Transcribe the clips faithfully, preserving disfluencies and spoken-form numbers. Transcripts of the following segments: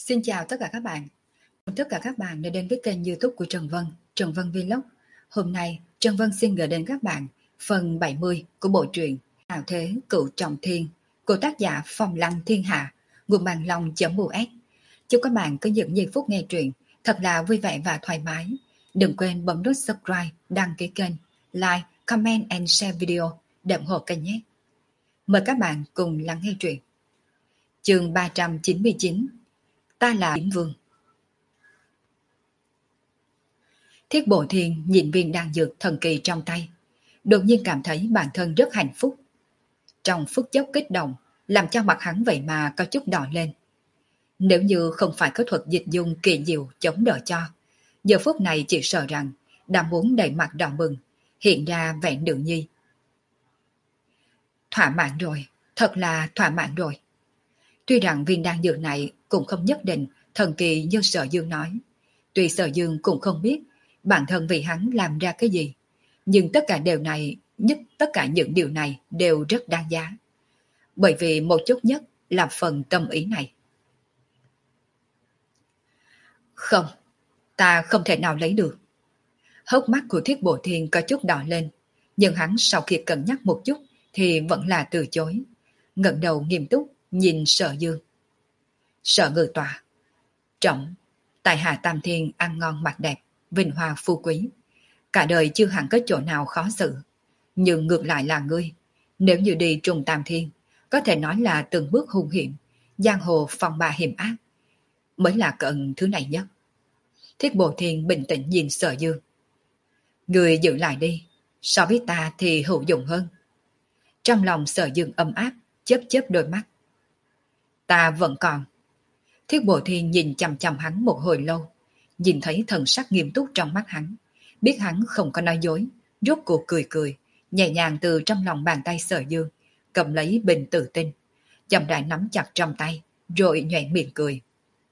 Xin chào tất cả các bạn. Tất cả các bạn đã đến với kênh YouTube của Trần Vân, Trần Vân Vlog. Hôm nay, Trần Vân xin gửi đến các bạn phần bảy mươi của bộ truyện Hào Thế Cựu Trọng Thiên của tác giả Phong Lăng Thiên Hạ, nguồn bằng lòng.us. Chúc các bạn có những giây phút nghe truyện thật là vui vẻ và thoải mái. Đừng quên bấm nút subscribe, đăng ký kênh, like, comment and share video để ủng hộ kênh nhé. Mời các bạn cùng lắng nghe truyện. Chương ba trăm chín mươi chín. Ta là Yến Vương. Thiết Bộ Thiên nhìn viên đan dược thần kỳ trong tay, đột nhiên cảm thấy bản thân rất hạnh phúc. Trong phút chốc kích động, làm cho mặt hắn vậy mà có chút đỏ lên. Nếu như không phải có thuật dịch dung kỳ diệu chống đỡ cho, giờ phút này chỉ sợ rằng đã muốn đầy mặt đỏ bừng, hiện ra vẻ nữ nhi. Thỏa mãn rồi, thật là thỏa mãn rồi. Tuy rằng viên đan dược này cũng không nhất định thần kỳ như Sở Dương nói. Tuy Sở Dương cũng không biết bản thân vì hắn làm ra cái gì, nhưng tất cả điều này, nhất tất cả những điều này đều rất đáng giá. Bởi vì một chút nhất là phần tâm ý này. Không, ta không thể nào lấy được. Hốc mắt của Thiết Bộ Thiên có chút đỏ lên, nhưng hắn sau khi cân nhắc một chút thì vẫn là từ chối. Ngẩng đầu nghiêm túc nhìn Sở Dương. Sở Ngự Tọa, trọng, tại Hạ Tam Thiên ăn ngon mặc đẹp, vinh hoa phú quý, cả đời chưa hẳn có chỗ nào khó xử. Nhưng ngược lại là ngươi, nếu như đi trùng Tam Thiên, có thể nói là từng bước hung hiểm, giang hồ phong ba hiểm ác, mới là cận thứ này nhất. Thiết Bộ Thiên bình tĩnh nhìn Sở Dương. Ngươi giữ lại đi, so với ta thì hữu dụng hơn. Trong lòng Sở Dương ấm áp, chớp chớp đôi mắt. Ta vẫn còn. Thiết Bộ Thiên nhìn chằm chằm hắn một hồi lâu, nhìn thấy thần sắc nghiêm túc trong mắt hắn, biết hắn không có nói dối, rốt cuộc cười cười, nhẹ nhàng từ trong lòng bàn tay Sở Dương, cầm lấy bình tự tinh, chậm rãi nắm chặt trong tay, rồi nhoẻn miệng cười.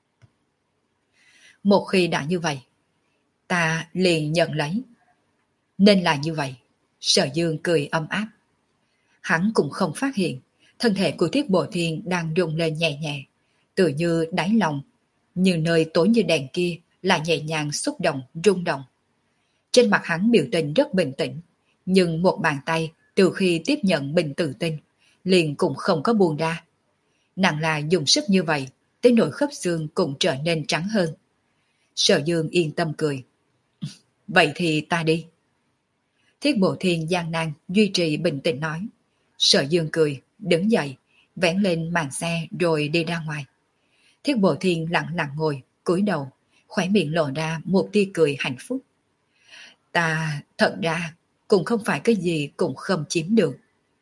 Một khi đã như vậy, ta liền nhận lấy. Nên là như vậy, Sở Dương cười ấm áp. Hắn cũng không phát hiện, thân thể của Thiết Bộ Thiên đang rung lên nhẹ nhẹ, tự như đáy lòng, như nơi tối như đèn kia là nhẹ nhàng xúc động, rung động. Trên mặt hắn biểu tình rất bình tĩnh, nhưng một bàn tay từ khi tiếp nhận bình tự tinh, liền cũng không có buông ra. Nặng là dùng sức như vậy, tới nỗi khớp xương cũng trở nên trắng hơn. Sở Dương yên tâm cười. Vậy thì ta đi. Thiết Bộ Thiên gian nan duy trì bình tĩnh nói. Sở Dương cười, đứng dậy, vén lên màn xe rồi đi ra ngoài. Thiết Bộ Thiên lặng lặng ngồi, cúi đầu, khóe miệng lộ ra một tia cười hạnh phúc. Ta thật ra cũng không phải cái gì cũng không chiếm được.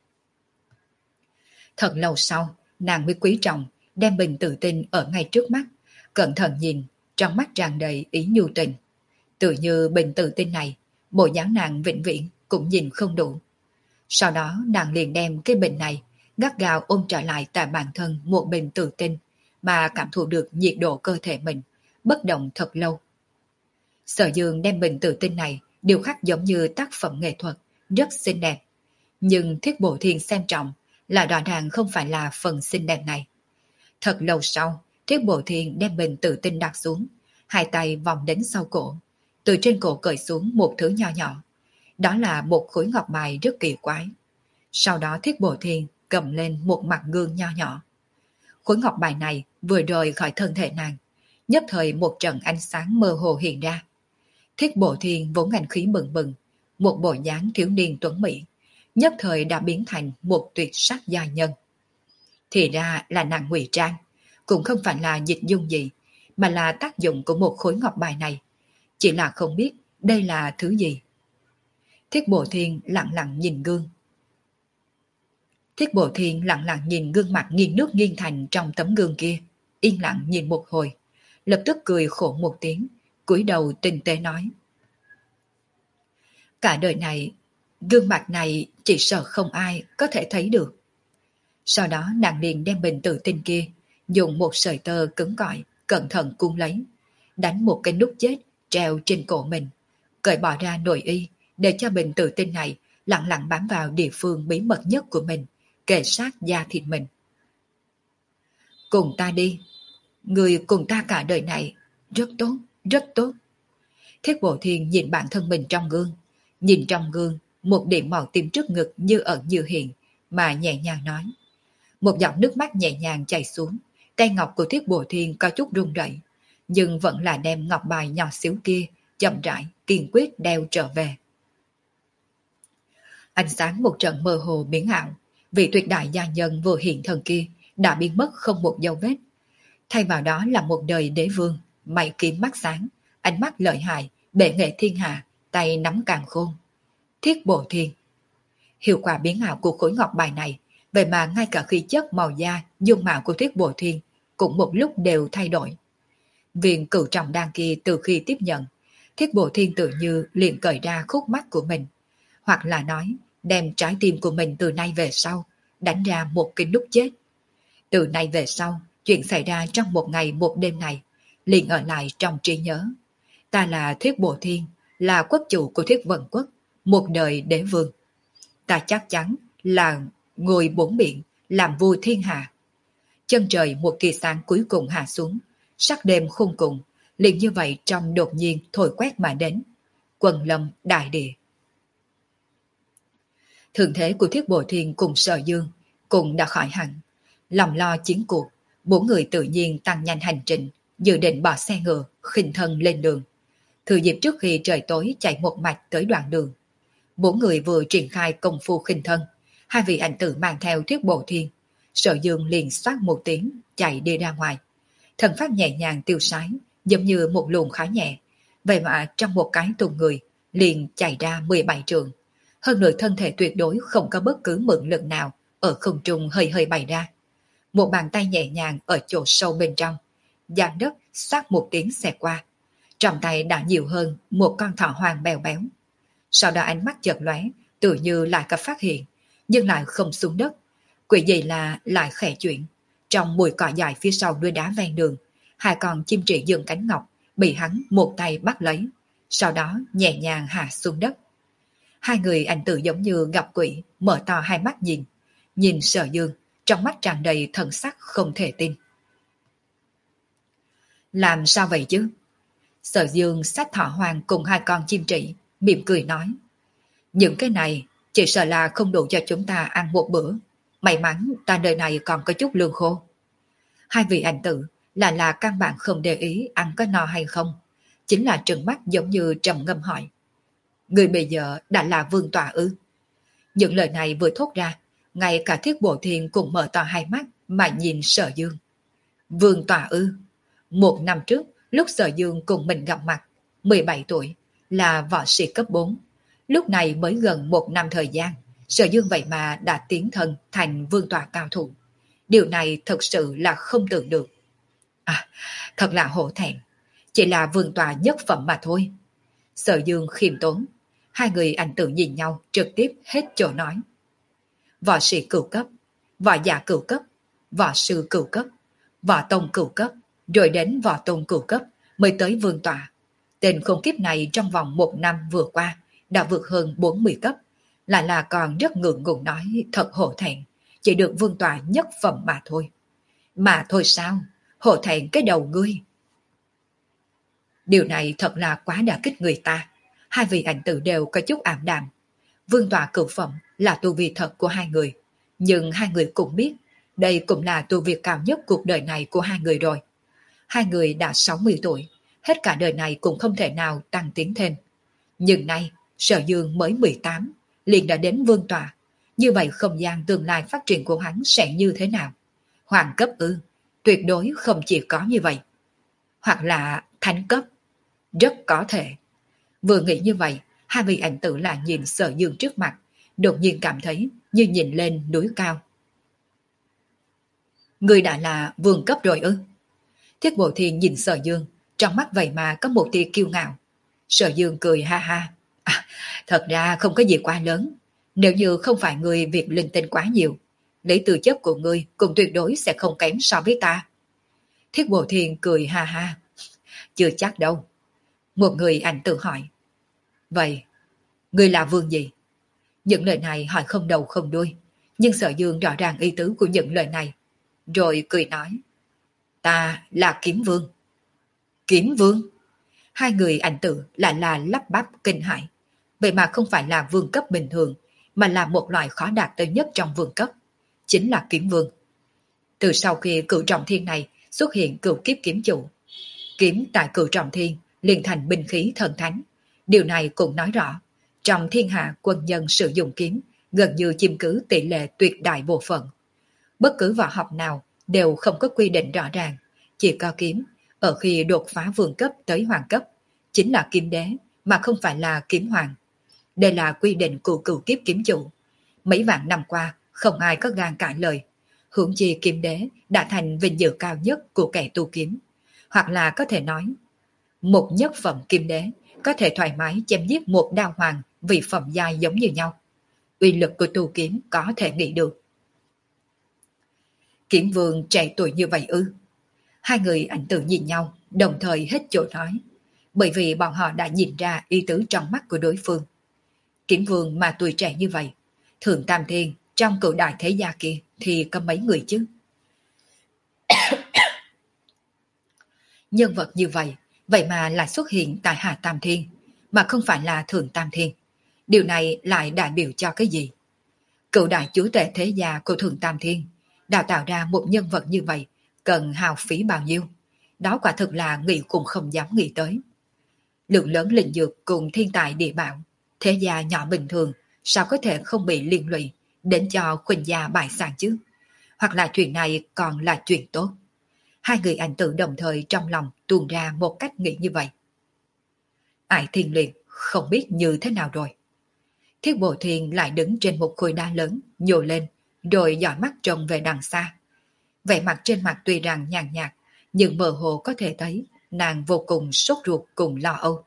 Thật lâu sau, nàng mới quý trọng, đem bình tự tin ở ngay trước mắt, cẩn thận nhìn, trong mắt tràn đầy ý nhu tình. Tự như bình tự tin này, bộ dáng nàng vĩnh viễn cũng nhìn không đủ. Sau đó nàng liền đem cái bình này gắt gao ôm trở lại tại bản thân một bình tự tin, mà cảm thụ được nhiệt độ cơ thể mình, bất động thật lâu. Sở Dương đem bình tự tin này điều khắc giống như tác phẩm nghệ thuật, rất xinh đẹp. Nhưng Thiết Bộ Thiên xem trọng là rõ ràng không phải là phần xinh đẹp này. Thật lâu sau, Thiết Bộ Thiên đem bình tự tin đặt xuống, hai tay vòng đến sau cổ, từ trên cổ cởi xuống một thứ nho nhỏ. Đó là một khối ngọc bài rất kỳ quái. Sau đó Thiết Bộ Thiên cầm lên một mặt gương nho nhỏ. Khối ngọc bài này vừa rời khỏi thân thể nàng, nhất thời một trận ánh sáng mơ hồ hiện ra. Thiết Bộ Thiên vốn ngành khí bừng bừng, một bộ dáng thiếu niên tuấn mỹ, nhất thời đã biến thành một tuyệt sắc gia nhân. Thì ra là nàng ngụy trang, cũng không phải là dịch dung gì, mà là tác dụng của một khối ngọc bài này. Chỉ là không biết đây là thứ gì. Thiết Bộ Thiên lặng lặng nhìn gương. Thiết Bộ Thiên lặng lặng nhìn gương mặt nghiêng nước nghiêng thành trong tấm gương kia, yên lặng nhìn một hồi, lập tức cười khổ một tiếng, cúi đầu tinh tế nói. Cả đời này, gương mặt này chỉ sợ không ai có thể thấy được. Sau đó nàng liền đem bình tự tinh kia, dùng một sợi tơ cứng cỏi, cẩn thận cuốn lấy, đánh một cái nút chết treo trên cổ mình, cởi bỏ ra nội y, để cho bình tự tinh này lặng lặng bám vào địa phương bí mật nhất của mình, kề sát da thịt mình. Cùng ta đi. Người cùng ta cả đời này, rất tốt, rất tốt. Thiết Bộ Thiên nhìn bản thân mình trong gương, nhìn trong gương, một điểm màu tím trước ngực như ẩn như hiện, mà nhẹ nhàng nói. Một giọt nước mắt nhẹ nhàng chảy xuống, tay ngọc của Thiết Bộ Thiên có chút run rẩy, nhưng vẫn là đem ngọc bài nhỏ xíu kia, chậm rãi, kiên quyết đeo trở về. Ánh sáng một trận mơ hồ biến ảo, vị tuyệt đại gia nhân vừa hiện thần kia đã biến mất không một dấu vết. Thay vào đó là một đời đế vương, mày kiếm mắt sáng, ánh mắt lợi hại, bệ nghệ thiên hạ, tay nắm càn khôn. Thiết Bộ Thiên. Hiệu quả biến ảo của khối ngọc bài này, vậy mà ngay cả khí chất màu da, dung mạo của Thiết Bộ Thiên cũng một lúc đều thay đổi. Viên cửu trọng đan kia từ khi tiếp nhận, Thiết Bộ Thiên tự như liền cởi ra khúc mắt của mình, hoặc là nói đem trái tim của mình từ nay về sau đánh ra một cái nút chết. Từ nay về sau, chuyện xảy ra trong một ngày một đêm này liền ở lại trong trí nhớ. Ta là Thiết Bộ Thiên, là quốc chủ của Thiết Vận Quốc, một đời đế vương. Ta chắc chắn là ngồi bốn biển, làm vua thiên hạ. Chân trời một tia sáng cuối cùng hạ xuống, sắc đêm khung cùng, liền như vậy trong đột nhiên thổi quét mà đến. Quần lâm đại địa. Thường thế của Thiết Bộ Thiên cùng Sở Dương cũng đã khỏi hẳn. Lòng lo chiến cuộc, bốn người tự nhiên tăng nhanh hành trình, dự định bỏ xe ngựa, khinh thân lên đường. Thừa dịp trước khi trời tối chạy một mạch tới đoạn đường. Bốn người vừa triển khai công phu khinh thân, hai vị ảnh tử mang theo Thiết Bộ Thiên. Sở Dương liền xoát một tiếng, chạy đi ra ngoài. Thần pháp nhẹ nhàng tiêu sái, giống như một luồng khói nhẹ. Vậy mà trong một cái tung người, liền chạy ra mười bảy trường. Hơn nữa thân thể tuyệt đối không có bất cứ mượn lực nào ở không trung hơi hơi bày ra. Một bàn tay nhẹ nhàng ở chỗ sâu bên trong, giang đất xoát một tiếng xẹt qua. Trong tay đã nhiều hơn một con thỏ hoang bèo béo. Sau đó ánh mắt chợt lóe, tự như lại có phát hiện, nhưng lại không xuống đất. Quỷ gì là lại khẽ chuyển. Trong bụi cỏ dài phía sau núi đá ven đường, hai con chim trĩ dương cánh ngọc bị hắn một tay bắt lấy, sau đó nhẹ nhàng hạ xuống đất. Hai người ảnh tử giống như gặp quỷ, mở to hai mắt nhìn. Nhìn Sở Dương, trong mắt tràn đầy thần sắc không thể tin. Làm sao vậy chứ? Sở Dương xách thỏ hoàng cùng hai con chim trĩ, mỉm cười nói. Những cái này chỉ sợ là không đủ cho chúng ta ăn một bữa. May mắn ta đời này còn có chút lương khô. Hai vị ảnh tử là là căn bản không để ý ăn có no hay không. Chính là trừng mắt giống như trầm ngâm hỏi. Người bây giờ đã là vương tọa ư? Những lời này vừa thốt ra, ngay cả Thiết Bộ Thiên cũng mở to hai mắt mà nhìn Sở Dương. Vương tọa ư? Một năm trước, lúc Sở Dương cùng mình gặp mặt, mười bảy tuổi, là võ sĩ cấp bốn. Lúc này mới gần một năm thời gian, Sở Dương vậy mà đã tiến thân thành vương tọa cao thủ. Điều này thật sự là không tưởng được. À, thật là hổ thẹn, chỉ là vương tọa nhất phẩm mà thôi. Sở Dương khiêm tốn, hai người ảnh tử nhìn nhau trực tiếp hết chỗ nói. Võ sĩ cửu cấp, võ giả cửu cấp, võ sư cửu cấp, võ tông cửu cấp, rồi đến võ tông cửu cấp mới tới vương tọa. Tên khốn kiếp này trong vòng một năm vừa qua đã vượt hơn bốn mươi cấp, lại là còn rất ngượng ngùng nói thật hổ thẹn, chỉ được vương tọa nhất phẩm mà thôi. Mà thôi sao, hổ thẹn cái đầu ngươi. Điều này thật là quá đả kích người ta. Hai vị ảnh tử đều có chút ảm đạm. Vương tọa cửu phẩm là tu vi thật của hai người, nhưng hai người cũng biết đây cũng là tu vi cao nhất cuộc đời này của hai người rồi. Hai người đã sáu mươi tuổi, hết cả đời này cũng không thể nào tăng tiến thêm. Nhưng nay, Sở Dương mới mười tám, liền đã đến vương tọa. Như vậy không gian tương lai phát triển của hắn sẽ như thế nào? Hoàng cấp ư? Tuyệt đối không chỉ có như vậy. Hoặc là thánh cấp? Rất có thể. Vừa nghĩ như vậy, hai vị ảnh tử là nhìn Sở Dương trước mặt, đột nhiên cảm thấy như nhìn lên núi cao. Người đã là vương cấp rồi ư? Thiết Bộ Thiên nhìn Sở Dương, trong mắt vậy mà có một tia kiêu ngạo. Sở Dương cười ha ha. À, thật ra không có gì quá lớn. Nếu như không phải người việc linh tinh quá nhiều, lấy tư chất của ngươi cũng tuyệt đối sẽ không kém so với ta. Thiết Bộ Thiên cười ha ha. Chưa chắc đâu. Một người ảnh tự hỏi. Vậy, ngươi là vương gì? Những lời này hỏi không đầu không đuôi, nhưng Sở Dương rõ ràng ý tứ của những lời này. Rồi cười nói. Ta là Kiếm Vương. Kiếm Vương? Hai người ảnh tử lại là lắp bắp kinh hãi. Vậy mà không phải là vương cấp bình thường, mà là một loại khó đạt tới nhất trong vương cấp. Chính là Kiếm Vương. Từ sau khi cửu trọng thiên này xuất hiện cửu kiếp kiếm chủ, kiếm tại cửu trọng thiên liền thành binh khí thần thánh. Điều này cũng nói rõ, trong thiên hạ quân nhân sử dụng kiếm gần như chiếm cứ tỷ lệ tuyệt đại bộ phận. Bất cứ võ học nào đều không có quy định rõ ràng, chỉ có kiếm, ở khi đột phá vương cấp tới hoàng cấp, chính là kiếm đế mà không phải là kiếm hoàng. Đây là quy định của cửu kiếp kiếm chủ. Mấy vạn năm qua, không ai có gan cãi lời. Huống chi kiếm đế đã thành vinh dự cao nhất của kẻ tu kiếm. Hoặc là có thể nói, một nhất phẩm kiếm đế có thể thoải mái chém giết một đao hoàng vì phẩm giai giống như nhau. Uy lực của tu kiếm có thể nghĩ được. Kiếm Vương trẻ tuổi như vậy ư? Hai người ảnh tử nhìn nhau, đồng thời hết chỗ nói, bởi vì bọn họ đã nhìn ra ý tứ trong mắt của đối phương. Kiếm Vương mà tuổi trẻ như vậy, Thượng Tam Thiên trong cửu đại thế gia kia thì có mấy người chứ? Nhân vật như vậy, vậy mà lại xuất hiện tại Hạ Tam Thiên, mà không phải là Thượng Tam Thiên. Điều này lại đại biểu cho cái gì? Cựu đại chúa tể thế gia của Thượng Tam Thiên đào tạo ra một nhân vật như vậy cần hao phí bao nhiêu? Đó quả thực là nghĩ cũng không dám nghĩ tới. Lượng lớn linh dược cùng thiên tài địa bảo, thế gia nhỏ bình thường sao có thể không bị liên lụy đến cho khuynh gia bại sản chứ? Hoặc là chuyện này còn là chuyện tốt? Hai người ảnh tử đồng thời trong lòng tuôn ra một cách nghĩ như vậy. Ải Thiên Liệt không biết như thế nào rồi. Thiết Bộ Thiên lại đứng trên một khối đá lớn, nhô lên, rồi dõi mắt trông về đằng xa. Vẻ mặt trên mặt tuy rằng nhàn nhạt, nhưng mơ hồ có thể thấy nàng vô cùng sốt ruột cùng lo âu.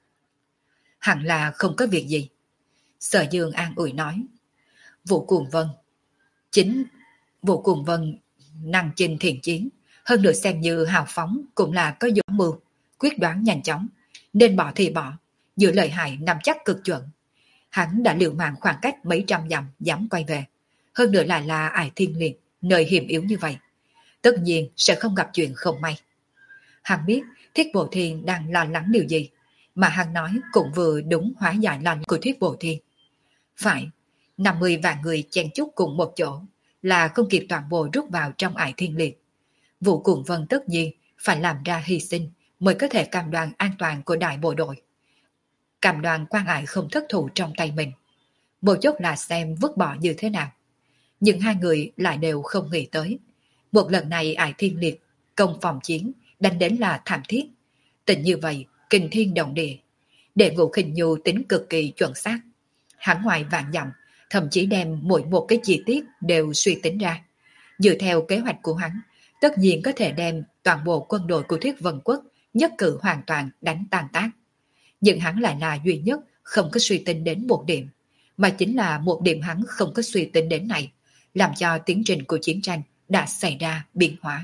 Hẳn là không có việc gì. Sở Dương an ủi nói. Vũ Cuồng Vân. Chính Vũ Cuồng Vân năng chinh thiện chiến, hơn nữa xem như hào phóng cũng là có dũng mưu, quyết đoán nhanh chóng, nên bỏ thì bỏ, giữ lợi hại nắm chắc cực chuẩn. Hắn đã liều mạng khoảng cách mấy trăm dặm dám quay về, hơn nữa lại là Ải Thiên Liệt, nơi hiểm yếu như vậy, tất nhiên sẽ không gặp chuyện không may. Hắn biết Thiết Bộ Thiên đang lo lắng điều gì, mà hắn nói cũng vừa đúng hóa giải lo lắng của Thiết Bộ Thiên. Phải, năm mươi vạn người chen chúc cùng một chỗ là không kịp toàn bộ rút vào trong Ải Thiên Liệt. Vũ Cuồng Vân tất nhiên phải làm ra hy sinh mới có thể cam đoan an toàn của đại bộ đội. Cam đoan quan Ải không thất thủ trong tay mình. Một chút là xem vứt bỏ như thế nào. Nhưng hai người lại đều không nghĩ tới. Một lần này Ải Thiên Liệt công phòng chiến đánh đến là thảm thiết. Tình như vậy, kinh thiên động địa. Đệ Ngũ Khinh Nhu tính cực kỳ chuẩn xác. Hắn ngoài vạn dặm, thậm chí đem mỗi một cái chi tiết đều suy tính ra. Dựa theo kế hoạch của hắn, tất nhiên có thể đem toàn bộ quân đội của Thuyết Vân Quốc nhất cử hoàn toàn đánh tan tác. Nhưng hắn lại là duy nhất không có suy tính đến một điểm, mà chính là một điểm hắn không có suy tính đến này, làm cho tiến trình của chiến tranh đã xảy ra biến hóa.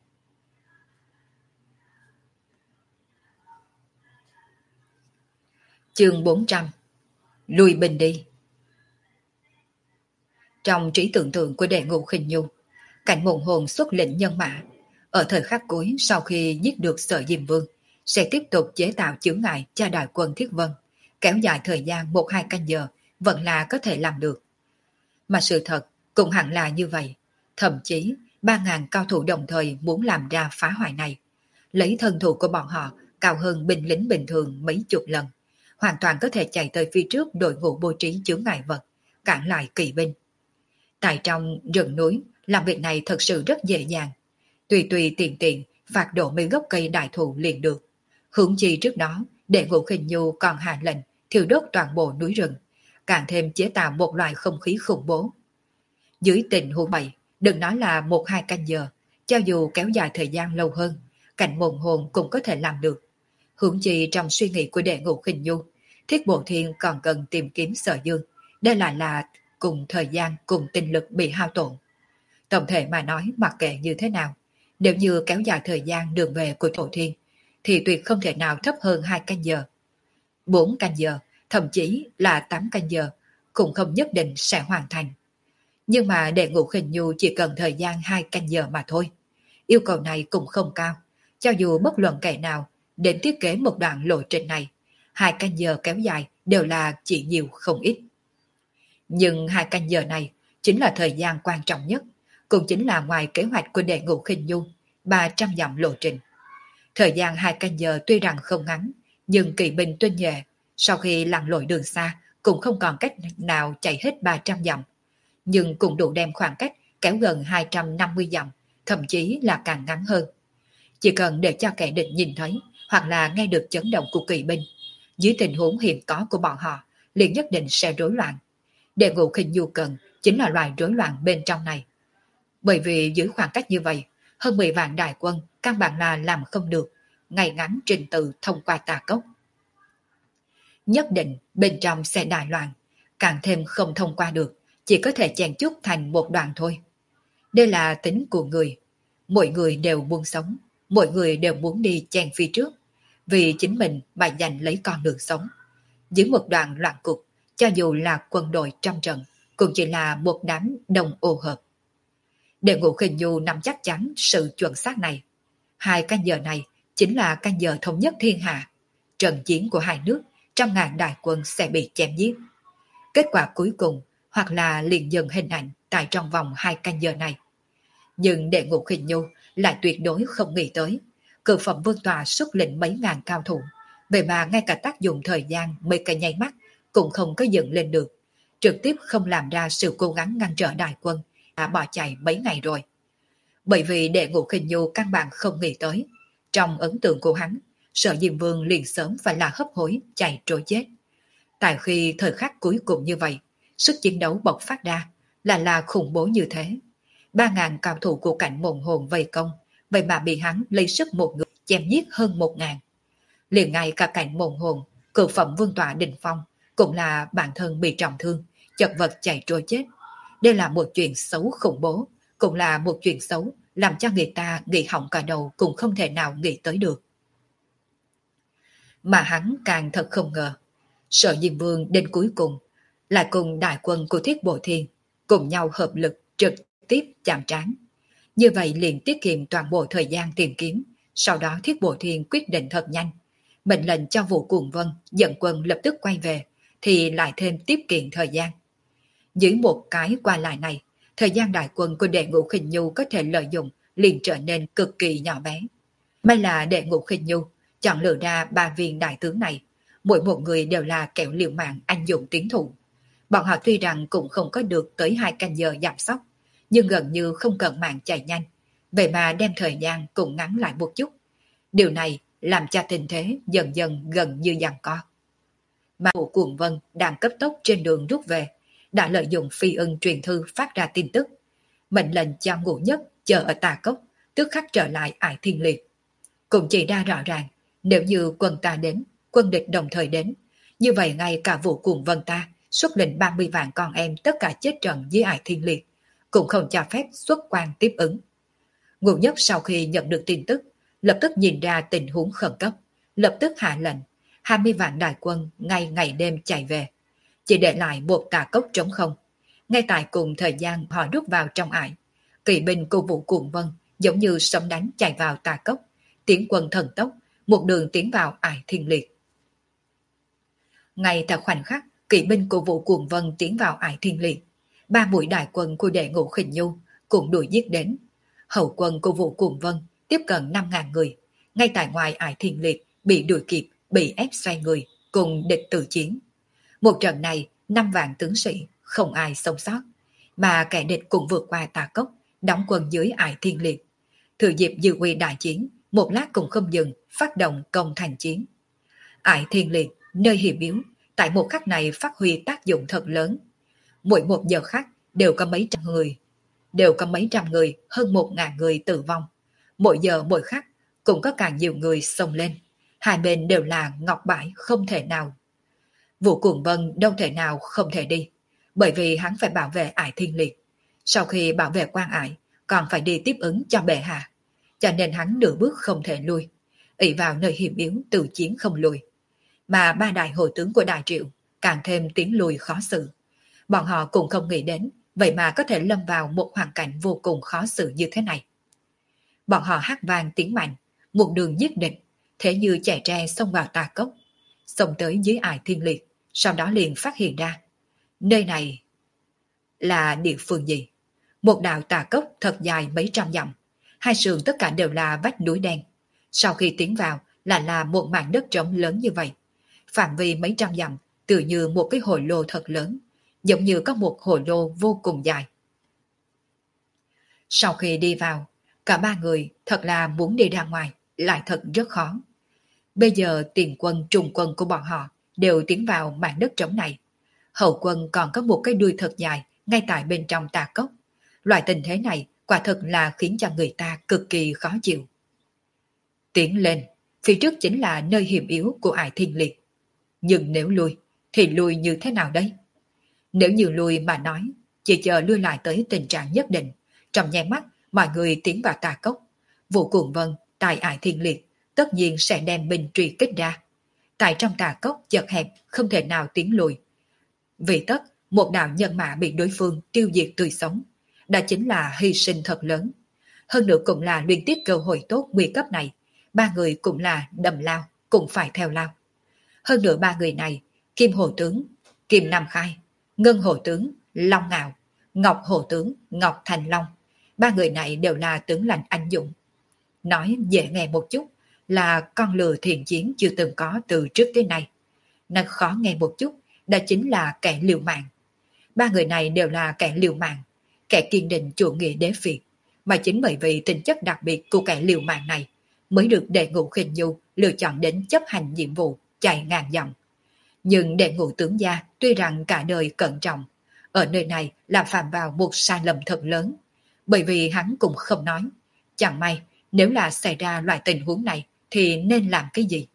Chương bốn trăm. Lùi binh đi. Trong trí tưởng tượng của Đệ Ngũ Khinh Nhu, cảnh Mộng Hồn xuất lĩnh nhân mã, ở thời khắc cuối sau khi giết được Sở Diêm Vương, sẽ tiếp tục chế tạo chướng ngại cho đại quân Thiết Vân, kéo dài thời gian một hai canh giờ, vẫn là có thể làm được. Mà sự thật cũng hẳn là như vậy, thậm chí ba ngàn cao thủ đồng thời muốn làm ra phá hoại này, lấy thân thủ của bọn họ cao hơn binh lính bình thường mấy chục lần, hoàn toàn có thể chạy tới phía trước đội ngũ bố trí chướng ngại vật, cản lại kỵ binh. Tại trong rừng núi, làm việc này thật sự rất dễ dàng. Tùy tùy tiện tiện, phạt đổ mấy gốc cây đại thụ liền được. Hướng chi trước đó, Đệ Ngũ Khinh Nhu còn hạ lệnh thiêu đốt toàn bộ núi rừng, càng thêm chế tạo một loại không khí khủng bố. Dưới tình huống vậy, đừng nói là một hai canh giờ, cho dù kéo dài thời gian lâu hơn, cảnh Mộng Hồn cũng có thể làm được. Hướng chi trong suy nghĩ của Đệ Ngũ Khinh Nhu, Thiết Bộ Thiên còn cần tìm kiếm Sở Dương, đây lại là cùng thời gian cùng tinh lực bị hao tổn. Tổng thể mà nói, mặc kệ như thế nào, nếu như kéo dài thời gian đường về của Thổ Thiên, thì tuyệt không thể nào thấp hơn hai canh giờ. Bốn canh giờ, thậm chí là tám canh giờ, cũng không nhất định sẽ hoàn thành. Nhưng mà Đệ Ngũ Khinh Nhu chỉ cần thời gian hai canh giờ mà thôi. yêu cầu này cũng không cao, cho dù bất luận kẻ nào đến thiết kế một đoạn lộ trình này, hai canh giờ kéo dài đều là chỉ nhiều không ít. Nhưng hai canh giờ này chính là thời gian quan trọng nhất, cũng chính là ngoài kế hoạch của đệ ngũ Khinh Nhu, ba trăm dặm lộ trình. Thời gian hai canh giờ tuy rằng không ngắn, nhưng kỵ binh tinh nhuệ, sau khi lặn lội đường xa, cũng không còn cách nào chạy hết ba trăm dặm, nhưng cũng đủ đem khoảng cách kéo gần hai trăm năm mươi dặm, thậm chí là càng ngắn hơn. Chỉ cần để cho kẻ địch nhìn thấy, hoặc là nghe được chấn động của kỵ binh, dưới tình huống hiện có của bọn họ, liền nhất định sẽ rối loạn. Đệ ngũ Khinh Nhu cần chính là loài rối loạn bên trong này. Bởi vì dưới khoảng cách như vậy, hơn mười vạn đại quân căn bản là làm không được ngày ngắn trình tự thông qua tà cốc. Nhất định bên trong sẽ đại loạn, càng thêm không thông qua được, chỉ có thể chèn chút thành một đoạn thôi. Đây là tính của người, mỗi người đều muốn sống, mỗi người đều muốn đi chen phía trước, vì chính mình mà giành lấy con đường sống. Dưới một đoạn loạn cục, cho dù là quân đội trăm trận, cũng chỉ là một đám đồng ô hợp. Đệ ngũ Khinh Nhu nắm chắc chắn sự chuẩn xác này. Hai canh giờ này chính là canh giờ thống nhất thiên hạ. Trận chiến của hai nước, trăm ngàn đại quân sẽ bị chém giết. Kết quả cuối cùng, hoặc là liền dừng hình ảnh tại trong vòng hai canh giờ này. Nhưng đệ ngũ Khinh Nhu lại tuyệt đối không nghĩ tới. Cự phẩm vương tòa xuất lĩnh mấy ngàn cao thủ, vậy mà ngay cả tác dụng thời gian mấy cái nháy mắt cũng không có dựng lên được. Trực tiếp không làm ra sự cố gắng ngăn trở đại quân, đã bỏ chạy mấy ngày rồi. Bởi vì đệ ngũ Khinh Nhu căn bản không nghĩ tới. Trong ấn tượng của hắn, Sở Diêm Vương liền sớm phải là hấp hối chạy trối chết. Tại khi thời khắc cuối cùng như vậy, sức chiến đấu bộc phát ra là là khủng bố như thế. Ba ngàn cao thủ của cảnh mộng hồn vây công, vậy mà bị hắn lấy sức một người chém giết hơn một ngàn. Liền ngay cả cảnh mộng hồn, cự phẩm vương tọa đình phong, cũng là bản thân bị trọng thương, chật vật chạy trôi chết. Đây là một chuyện xấu khủng bố, cũng là một chuyện xấu làm cho người ta nghĩ hỏng cả đầu cũng không thể nào nghĩ tới được. Mà hắn càng thật không ngờ, Sở Diêm Vương đến cuối cùng lại cùng đại quân của Thiết Bộ Thiên cùng nhau hợp lực trực tiếp chạm trán. Như vậy liền tiết kiệm toàn bộ thời gian tìm kiếm. Sau đó Thiết Bộ Thiên quyết định thật nhanh, mệnh lệnh cho Vũ Cuồng Vân dẫn quân lập tức quay về, thì lại thêm tiết kiệm thời gian. Dưới một cái qua lại này, thời gian đại quân của đệ ngũ Khinh Nhu có thể lợi dụng liền trở nên cực kỳ nhỏ bé. May là đệ ngũ Khinh Nhu chọn lựa ra ba viên đại tướng này, mỗi một người đều là kẻo liều mạng anh dũng tiến thủ. Bọn họ tuy rằng cũng không có được tới hai canh giờ giảm sóc, nhưng gần như không cần mạng chạy nhanh, vậy mà đem thời gian cũng ngắn lại một chút. Điều này làm cho tình thế dần dần gần như giằng co. Mà Vũ Cuồng Vân đang cấp tốc trên đường rút về, đã lợi dụng phi ưng truyền thư phát ra tin tức, mệnh lệnh cho Ngũ Nhất chờ ở Tà Cốc, tức khắc trở lại Ải Thiên Liệt. Cũng chỉ ra rõ ràng, nếu như quân ta đến, quân địch đồng thời đến, như vậy ngay cả Vũ Cuồng Vân ta xuất lĩnh ba mươi vạn con em tất cả chết trận dưới Ải Thiên Liệt, cũng không cho phép xuất quan tiếp ứng. Ngũ Nhất sau khi nhận được tin tức, lập tức nhìn ra tình huống khẩn cấp, lập tức hạ lệnh, hai mươi vạn đại quân ngay ngày đêm chạy về, chỉ để lại một Tà Cốc trống không. Ngay tại cùng thời gian họ rút vào trong ải, kỵ binh của Vũ Cuồng Vân giống như sấm đánh chạy vào Tà Cốc, tiến quân thần tốc, một đường tiến vào Ải Thiên Liệt. Ngay tại khoảnh khắc kỵ binh của Vũ Cuồng Vân tiến vào Ải Thiên Liệt, ba mũi đại quân của đệ ngũ Khinh Nhu cũng đuổi giết đến. Hậu quân của Vũ Cuồng Vân tiếp cận năm ngàn người, ngay tại ngoài Ải Thiên Liệt bị đuổi kịp, bị ép xoay người, cùng địch tử chiến. Một trận này, năm vạn tướng sĩ, không ai sống sót, mà kẻ địch cũng vượt qua Tà Cốc, đóng quân dưới Ải Thiên Liệt. Thừa dịp dư uy đại chiến, một lát cũng không dừng, phát động công thành chiến. Ải Thiên Liệt, nơi hiểm yếu, tại một khắc này phát huy tác dụng thật lớn. Mỗi một giờ khắc đều có mấy trăm người, đều có mấy trăm người, hơn một ngàn người tử vong. Mỗi giờ mỗi khắc cũng có càng nhiều người xông lên. Hai bên đều là ngọc bãi không thể nào. Vũ Cuồng Vân đâu thể nào không thể đi, bởi vì hắn phải bảo vệ Ải Thiên Liệt. Sau khi bảo vệ quan Ải, còn phải đi tiếp ứng cho bệ hạ, cho nên hắn nửa bước không thể lui, ỷ vào nơi hiểm yếu từ chiến không lùi. Mà ba đại hội tướng của Đại Triệu càng thêm tiến lùi khó xử. Bọn họ cũng không nghĩ đến, vậy mà có thể lâm vào một hoàn cảnh vô cùng khó xử như thế này. Bọn họ hát vang tiếng mạnh, một đường giết địch, thế như chạy tre xông vào tà cốc, xông tới dưới ải thiên liệt, sau đó liền phát hiện ra. Nơi này là địa phương gì? Một đạo tà cốc thật dài mấy trăm dặm, hai sườn tất cả đều là vách núi đen. Sau khi tiến vào là là một mảng đất trống lớn như vậy. Phạm vi mấy trăm dặm tự như một cái hồ lô thật lớn, giống như có một hồ lô vô cùng dài. Sau khi đi vào, cả ba người thật là muốn đi ra ngoài, lại thật rất khó. Bây giờ tiền quân trùng quân của bọn họ đều tiến vào mảng đất trống này. Hậu quân còn có một cái đuôi thật dài ngay tại bên trong tà cốc. Loại tình thế này quả thật là khiến cho người ta cực kỳ khó chịu. Tiến lên, phía trước chính là nơi hiểm yếu của ải thiên liệt. Nhưng nếu lui, thì lui như thế nào đây? Nếu như lui mà nói, chỉ chờ lui lại tới tình trạng nhất định, trong nháy mắt mọi người tiến vào tà cốc. Vũ Cuồng Vân tại ải thiên liệt tất nhiên sẽ đem binh truy kích ra. Tại trong tà cốc chật hẹp không thể nào tiến lùi. Vì tất một đạo nhân mã bị đối phương tiêu diệt tươi sống, đó chính là hy sinh thật lớn. Hơn nữa cũng là liên tiếp cơ hội tốt nguy cấp này, ba người cũng là đầm lao, cũng phải theo lao. Hơn nữa ba người này, Kim Hồ Tướng, Kim Nam Khai, Ngân Hồ Tướng, Long Ngạo, Ngọc Hồ Tướng, Ngọc Thành Long, ba người này đều là tướng lãnh anh dũng. Nói dễ nghe một chút là con lừa thiện chiến chưa từng có từ trước tới nay. Nói khó nghe một chút, đó chính là kẻ liều mạng. Ba người này đều là kẻ liều mạng, kẻ kiên định chủ nghĩa đế Việt, mà chính bởi vì tính chất đặc biệt của kẻ liều mạng này mới được Đệ Ngũ Khinh Nhu lựa chọn đến chấp hành nhiệm vụ chạy ngàn dặm. Nhưng Đệ Ngũ tướng gia tuy rằng cả đời cẩn trọng, ở nơi này làm phạm vào một sai lầm thật lớn, bởi vì hắn cũng không nói. Chẳng may nếu là xảy ra loại tình huống này thì nên làm cái gì?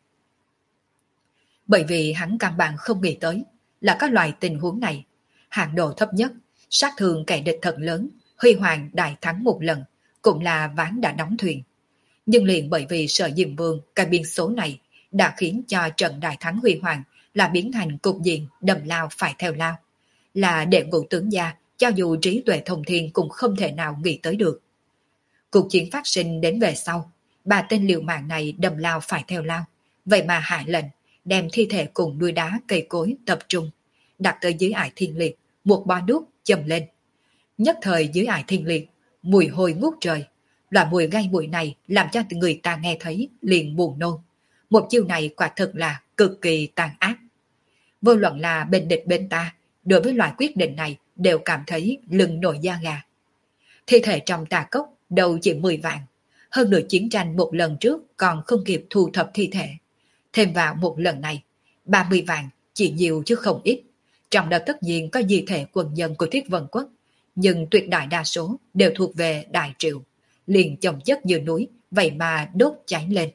Bởi vì hắn căn bản không nghĩ tới là các loại tình huống này, hạng độ thấp nhất, sát thương kẻ địch thật lớn, huy hoàng đại thắng một lần, cũng là ván đã đóng thuyền. Nhưng liền bởi vì Sở Diêm Vương cái biên số này đã khiến cho trận đại thắng huy hoàng là biến thành cục diện đầm lao phải theo lao. Là Đệ Ngũ tướng gia, cho dù trí tuệ thông thiên cũng không thể nào nghĩ tới được. Cuộc chiến phát sinh đến về sau, ba tên liều mạng này đầm lao phải theo lao, vậy mà hạ lệnh đem thi thể cùng đuôi đá cây cối tập trung, đặt tới dưới ải thiên liệt, một bó đuốc châm lên. Nhất thời dưới ải thiên liệt, mùi hôi ngút trời. Loại mùi gây bụi này làm cho người ta nghe thấy liền buồn nôn. Một chiêu này quả thực là cực kỳ tàn ác. Vô luận là bên địch bên ta, đối với loại quyết định này đều cảm thấy lưng nổi da gà. Thi thể trong tà cốc đầu chỉ mười vạn. Hơn nữa chiến tranh một lần trước còn không kịp thu thập thi thể. Thêm vào một lần này, ba mươi vạn chỉ nhiều chứ không ít. Trong đó tất nhiên có di thể quân nhân của Thiết Vân Quốc, nhưng tuyệt đại đa số đều thuộc về Đại Triệu. Liền chồng chất như núi, vậy mà đốt cháy lên.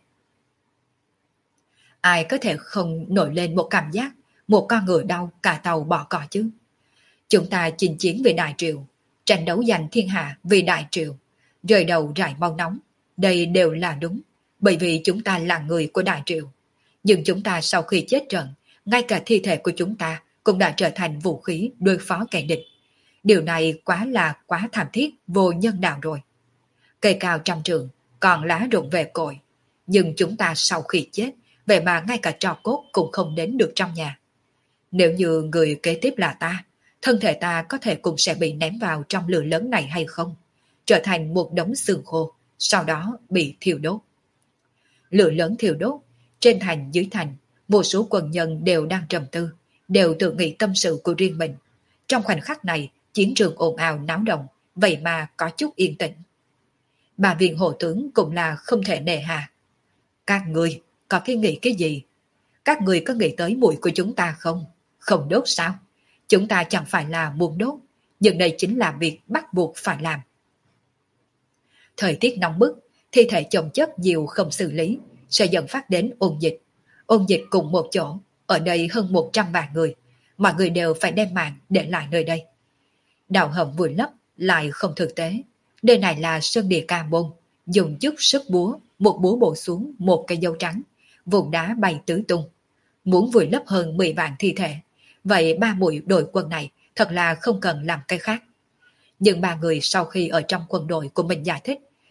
Ai có thể không nổi lên một cảm giác, một con ngựa đau cả tàu bỏ cỏ chứ? Chúng ta chinh chiến vì Đại Triệu, tranh đấu giành thiên hạ vì Đại Triệu, rời đầu rải mau nóng, đây đều là đúng, bởi vì chúng ta là người của Đại Triệu. Nhưng chúng ta sau khi chết trận, ngay cả thi thể của chúng ta cũng đã trở thành vũ khí đối phó kẻ địch. Điều này quá là quá thảm thiết, vô nhân đạo rồi. Cây cao trăm trượng, còn lá rụng về cội. Nhưng chúng ta sau khi chết, vậy mà ngay cả tro cốt cũng không đến được trong nhà. Nếu như người kế tiếp là ta, thân thể ta có thể cũng sẽ bị ném vào trong lửa lớn này hay không? Trở thành một đống xương khô, sau đó bị thiêu đốt. Lửa lớn thiêu đốt, trên thành dưới thành, một số quân nhân đều đang trầm tư, đều tự nghĩ tâm sự của riêng mình. Trong khoảnh khắc này, chiến trường ồn ào náo động, vậy mà có chút yên tĩnh. Bà viên hộ tướng cũng là không thể nề hà. Các người có cái nghĩ cái gì? Các người có nghĩ tới mũi của chúng ta không? Không đốt sao? Chúng ta chẳng phải là muốn đốt, nhưng đây chính là việc bắt buộc phải làm. Thời tiết nóng bức, thi thể chồng chất nhiều không xử lý, sẽ dần phát đến ôn dịch. Ôn dịch cùng một chỗ, ở đây hơn một trăm vạn người, mọi người đều phải đem mạng để lại nơi đây. Đào hầm vùi lấp lại không thực tế. Nơi này là sơn địa ca môn, dùng chút sức búa, một búa bổ xuống một cây dâu trắng, vùng đá bay tứ tung. Muốn vùi lấp hơn mười vạn thi thể, vậy ba mũi đội quân này thật là không cần làm cái khác. Nhưng ba người sau khi ở trong quân đội của mình giải thích,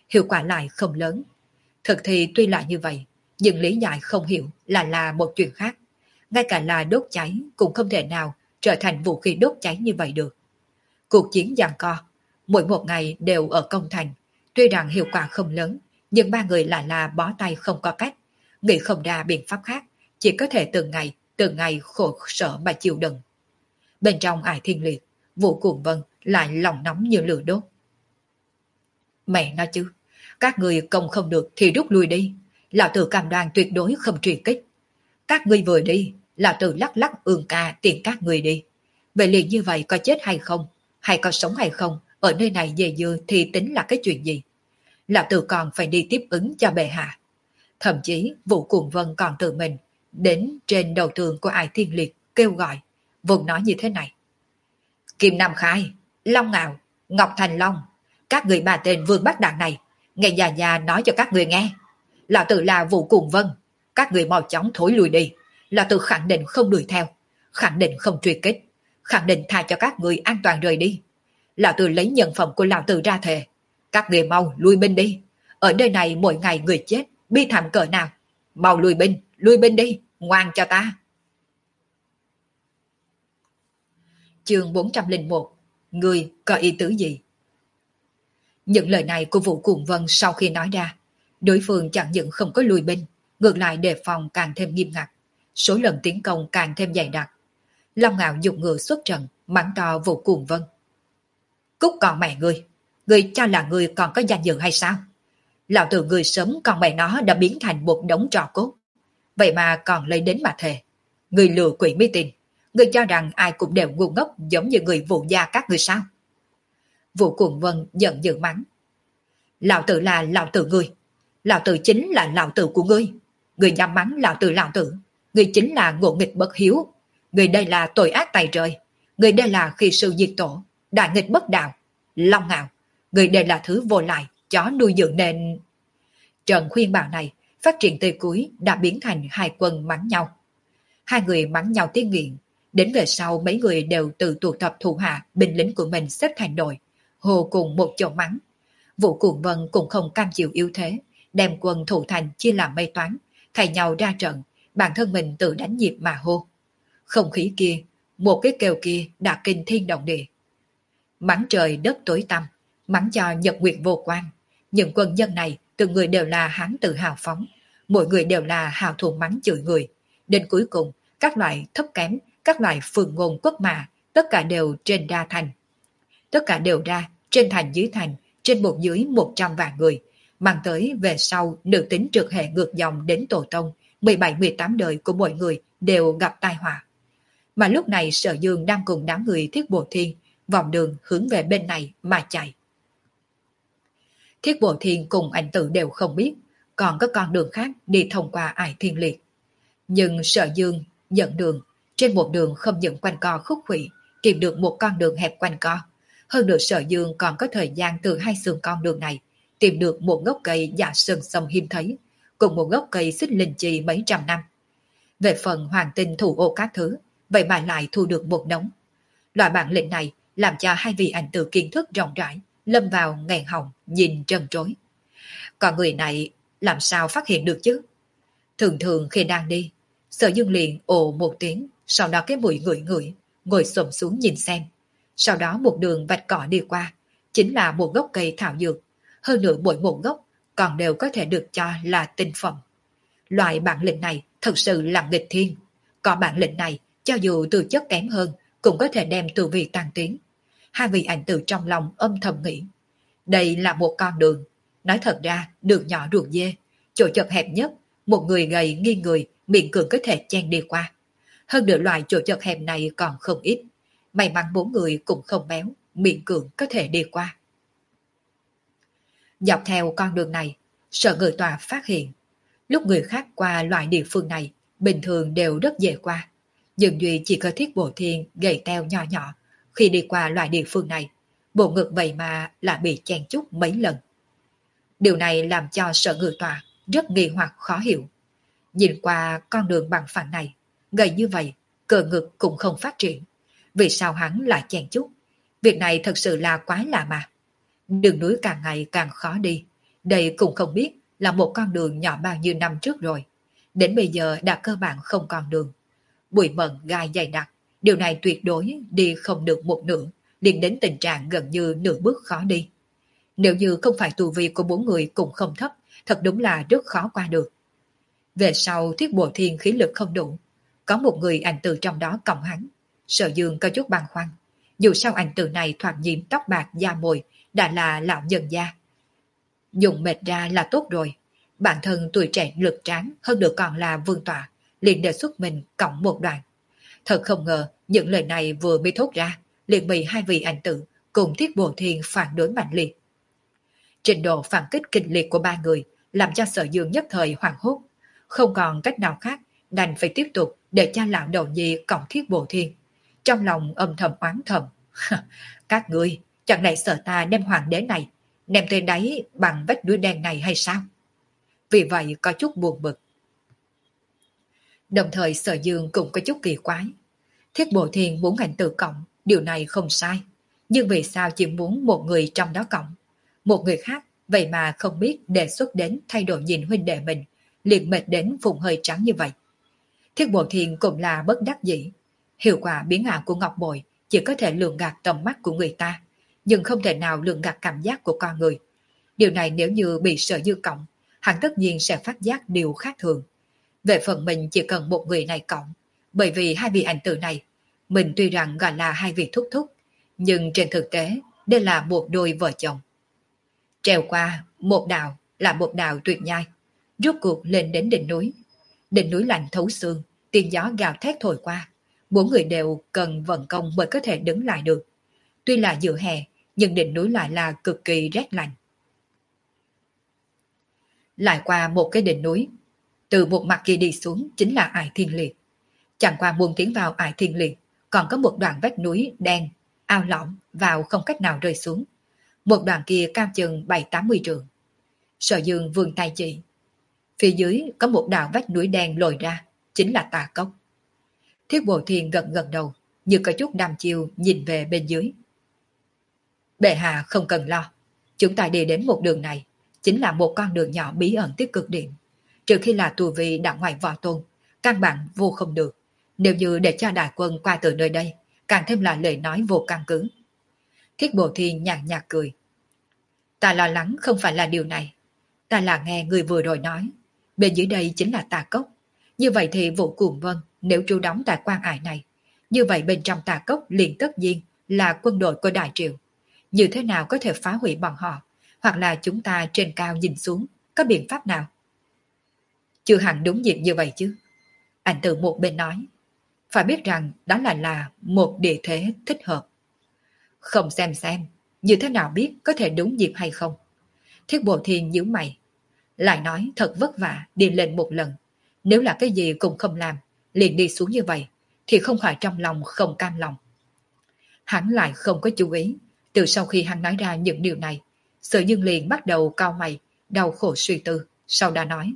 hiệu quả lại không lớn. Thực thì tuy là như vậy, nhưng lý giải không hiểu là là một chuyện khác. Ngay cả là đốt cháy cũng không thể nào trở thành vũ khí đốt cháy như vậy được. Cuộc chiến giằng co, mỗi một ngày đều ở công thành, tuy rằng hiệu quả không lớn, nhưng ba người lại là bó tay không có cách, nghĩ không ra biện pháp khác, chỉ có thể từng ngày, từng ngày khổ sở mà chịu đựng. Bên trong Ải Thiên Liệt, Vũ Cuồng Vân lại lòng nóng như lửa đốt. Mẹ nói chứ, các người công không được thì rút lui đi, lão tử cam đoan tuyệt đối không truy kích. Các ngươi vừa đi, lão tử lắc lắc ương ca tiền các người đi. Vậy liền như vậy có chết hay không, hay có sống hay không, ở nơi này về dư thì tính là cái chuyện gì? Lão tử còn phải đi tiếp ứng cho bệ hạ. Thậm chí Vũ Cuồng Vân còn tự mình đến trên đầu tường của Ải Thiên Liệt kêu gọi, vùng nói như thế này. Kim Nam Khai, Long Ngạo, Ngọc Thành Long, các người bà tên Vương Bắc Đảng này, nghe già già nói cho các người nghe. Lão tử là Vũ Cuồng Vân, các người mau chóng thối lùi đi. Lão tử khẳng định không đuổi theo, khẳng định không truy kích, khẳng định tha cho các người an toàn rời đi. Lão tử lấy nhân phẩm của lão tử ra thề, các người mau lui binh đi. Ở nơi này mỗi ngày người chết, bi thảm cỡ nào. Mau lui binh, lui binh đi, ngoan cho ta. Chương bốn trăm lẻ một. Người có ý tứ gì? Những lời này của Vũ Cuồng Vân sau khi nói ra, đối phương chẳng những không có lùi binh, ngược lại đề phòng càng thêm nghiêm ngặt, số lần tiến công càng thêm dày đặc. Long Ngạo dục ngựa xuất trận, mắng to Vũ Cuồng Vân. Cút con mẹ ngươi, ngươi cho là ngươi còn có danh dự hay sao? Lão tử ngươi sớm con mẹ nó đã biến thành một đống trò cốt, vậy mà còn lấy đến mà thề. Ngươi lừa quỷ mới tin, ngươi cho rằng ai cũng đều ngu ngốc giống như người Vũ gia các ngươi sao? Vũ Cuồng Vân giận dữ mắng. Lão tử là lão tử ngươi, lão tử chính là lão tử của ngươi. Ngươi dám mắng lão tử lão tử, ngươi chính là ngộ nghịch bất hiếu. Ngươi đây là tội ác tày trời, ngươi đây là khi sư diệt tổ, đại nghịch bất đạo. Long Ngạo, ngươi đây là thứ vô lại, chó nuôi dưỡng nên... Trận khuyên bảo này phát triển tới cuối đã biến thành hai quân mắng nhau. Hai người mắng nhau tiếng nghiện, đến về sau mấy người đều tự tụ tập thủ hạ binh lính của mình xếp thành đội, hồ cùng một chỗ mắng. Vũ Cuồng Vân cũng không cam chịu yếu thế, đem quân thủ thành chia làm mây toán, thay nhau ra trận, bản thân mình tự đánh nhịp mà hô. Không khí kia, một cái kêu kia đã kinh thiên động địa. Mắng trời đất tối tăm, mắng cho nhật nguyệt vô quan. Những quân dân này, từng người đều là hán tự hào phóng, mỗi người đều là hào thủ mắng chửi người. Đến cuối cùng, các loại thấp kém, các loại phường ngôn quốc mà, tất cả đều trên đa thành. Tất cả đều ra, trên thành dưới thành, trên một dưới một trăm vạn người, mang tới về sau nữ tính trực hệ ngược dòng đến tổ tông, mười bảy mười tám đời của mọi người đều gặp tai họa. Mà lúc này Sở Dương đang cùng đám người Thiết Bộ Thiên vòng đường hướng về bên này mà chạy. Thiết Bộ Thiên cùng anh Tử đều không biết, còn có con đường khác đi thông qua Ải Thiên Liệt. Nhưng Sở Dương dẫn đường, trên một đường không những quanh co khúc khuỷu, tìm được một con đường hẹp quanh co. Hơn nữa Sở Dương còn có thời gian từ hai sườn con đường này, tìm được một gốc cây dạ sơn sâm hiếm thấy, cùng một gốc cây xích linh chi mấy trăm năm. Về phần hoàng tinh thủ ô các thứ, vậy mà lại thu được một đống. Loại bản lĩnh này làm cho hai vị ảnh tử kiến thức rộng rãi, lâm vào nghẹn họng, nhìn trân trối. Còn người này làm sao phát hiện được chứ? Thường thường khi đang đi, Sở Dương liền ồ một tiếng, sau đó cái mũi ngửi ngửi, ngồi xổm xuống nhìn xem. Sau đó một đường vạch cỏ đi qua, chính là một gốc cây thảo dược. Hơn nữa mỗi một gốc còn đều có thể được cho là tinh phẩm. Loại bản lĩnh này thật sự là nghịch thiên. Có bản lĩnh này, cho dù từ chất kém hơn, cũng có thể đem tu vi tăng tiến. Hai vị ảnh tử trong lòng âm thầm nghĩ. Đây là một con đường. Nói thật ra, đường nhỏ ruột dê, chỗ chật hẹp nhất, một người gầy nghiêng người, miệng cường có thể chen đi qua. Hơn nữa loại chỗ chật hẹp này còn không ít. May mắn bốn người cũng không béo, miệng cường có thể đi qua. Dọc theo con đường này, Sở Ngự Tòa phát hiện, lúc người khác qua loại địa phương này, bình thường đều rất dễ qua. Nhưng duy chỉ có Thiết Bộ Thiên gầy teo nhỏ nhỏ, khi đi qua loại địa phương này, bộ ngực vậy mà lại bị chen chúc mấy lần. Điều này làm cho Sở Ngự Tòa rất nghi hoặc khó hiểu. Nhìn qua con đường bằng phẳng này, gầy như vậy, cờ ngực cũng không phát triển. Vì sao hắn lại chen chúc? Việc này thật sự là quái lạ mà. Đường núi càng ngày càng khó đi, Đây cũng không biết là một con đường nhỏ bao nhiêu năm trước rồi. Đến bây giờ đã cơ bản không còn đường. Bụi mận gai dày đặc, điều này tuyệt đối đi không được một nửa, liền đến tình trạng gần như nửa bước khó đi. Nếu như không phải tu vi của bốn người cũng không thấp, thật đúng là rất khó qua được. Về sau Thiết Bộ Thiên khí lực không đủ, có một người ảnh tử trong đó cộng hắn. Sở Dương có chút băn khoăn, dù sao ảnh tử này thoạt nhìn tóc bạc da mồi, đã là lão nhân gia. Dùng mệt ra là tốt rồi, bản thân tuổi trẻ lực tráng hơn được còn là vương tọa, liền đề xuất mình cộng một đoạn. Thật không ngờ những lời này vừa mới thốt ra, liền bị hai vị ảnh tử cùng Thiết Bộ Thiên phản đối mạnh liệt. Trình độ phản kích kịch liệt của ba người làm cho Sở Dương nhất thời hoảng hốt, không còn cách nào khác, đành phải tiếp tục để cho lão đầu nhi cộng Thiết Bộ Thiên. Trong lòng âm thầm oán thầm, các ngươi chẳng lẽ sợ ta đem hoàng đế này ném tới đáy bằng vách núi đen này hay sao? Vì vậy có chút buồn bực. Đồng thời Sở Dương cũng có chút kỳ quái. Thiết Bộ Thiên muốn ảnh tử cộng, điều này không sai. Nhưng vì sao chỉ muốn một người trong đó cộng? Một người khác, vậy mà không biết đề xuất đến thay đổi nhìn huynh đệ mình, liền mệt đến vùng hơi trắng như vậy. Thiết Bộ Thiên cũng là bất đắc dĩ. Hiệu quả biến ảo của ngọc bội chỉ có thể lường gạt tầm mắt của người ta, nhưng không thể nào lường gạt cảm giác của con người. Điều này nếu như bị Sở Dư cộng, hắn tất nhiên sẽ phát giác điều khác thường. Về phần mình chỉ cần một người này cộng, bởi vì hai vị ảnh tử này, mình tuy rằng gọi là hai vị thúc thúc, nhưng trên thực tế đây là một đôi vợ chồng. Trèo qua một đào là một đào tuyệt nhai, rốt cuộc lên đến đỉnh núi. Đỉnh núi lạnh thấu xương, tiếng gió gào thét thổi qua, bốn người đều cần vận công mới có thể đứng lại được. Tuy là giữa hè, nhưng đỉnh núi lại là cực kỳ rét lạnh. Lại qua một cái đỉnh núi, từ một mặt kia đi xuống chính là Ải Thiên Liệt. Chẳng qua muốn tiến vào Ải Thiên Liệt, còn có một đoạn vách núi đen, ao lõm vào không cách nào rơi xuống. Một đoạn kia cao chừng bảy tám mươi trượng. Sở Dương vươn tay chỉ. Phía dưới có một đạo vách núi đen lồi ra, chính là Tà Cốc. Thiết Bộ Thiên gật gật đầu, như có chút đăm chiêu nhìn về bên dưới. Bệ hạ không cần lo, chúng ta đi đến một đường này, chính là một con đường nhỏ bí ẩn tới cực điểm. Trừ khi là tù vi đạo ngoại võ tôn, căn bản vô không được. Nếu như để cho đại quân qua từ nơi đây, càng thêm là lời nói vô căn cứ. Thiết Bộ Thiên nhạt nhạt cười. Ta lo lắng không phải là điều này. Ta là nghe người vừa rồi nói, bên dưới đây chính là Tà Cốc. Như vậy thì Vũ Cuồng Vân nếu trú đóng tại quan ải này, như vậy bên trong Tà Cốc liền tất nhiên là quân đội của Đại Triệu. Như thế nào có thể phá hủy bọn họ, hoặc là chúng ta trên cao nhìn xuống, có biện pháp nào? Chưa hẳn đúng dịp như vậy chứ. Anh từ một bên nói, phải biết rằng đó là là một địa thế thích hợp. Không xem xem, như thế nào biết có thể đúng dịp hay không? Thiết Bộ Thiên nhíu mày, lại nói thật vất vả đi lên một lần. Nếu là cái gì cũng không làm, liền đi xuống như vậy, thì không phải trong lòng không cam lòng. Hắn lại không có chú ý, từ sau khi hắn nói ra những điều này, Sở Dương liền bắt đầu cau mày, đau khổ suy tư, sau đó nói.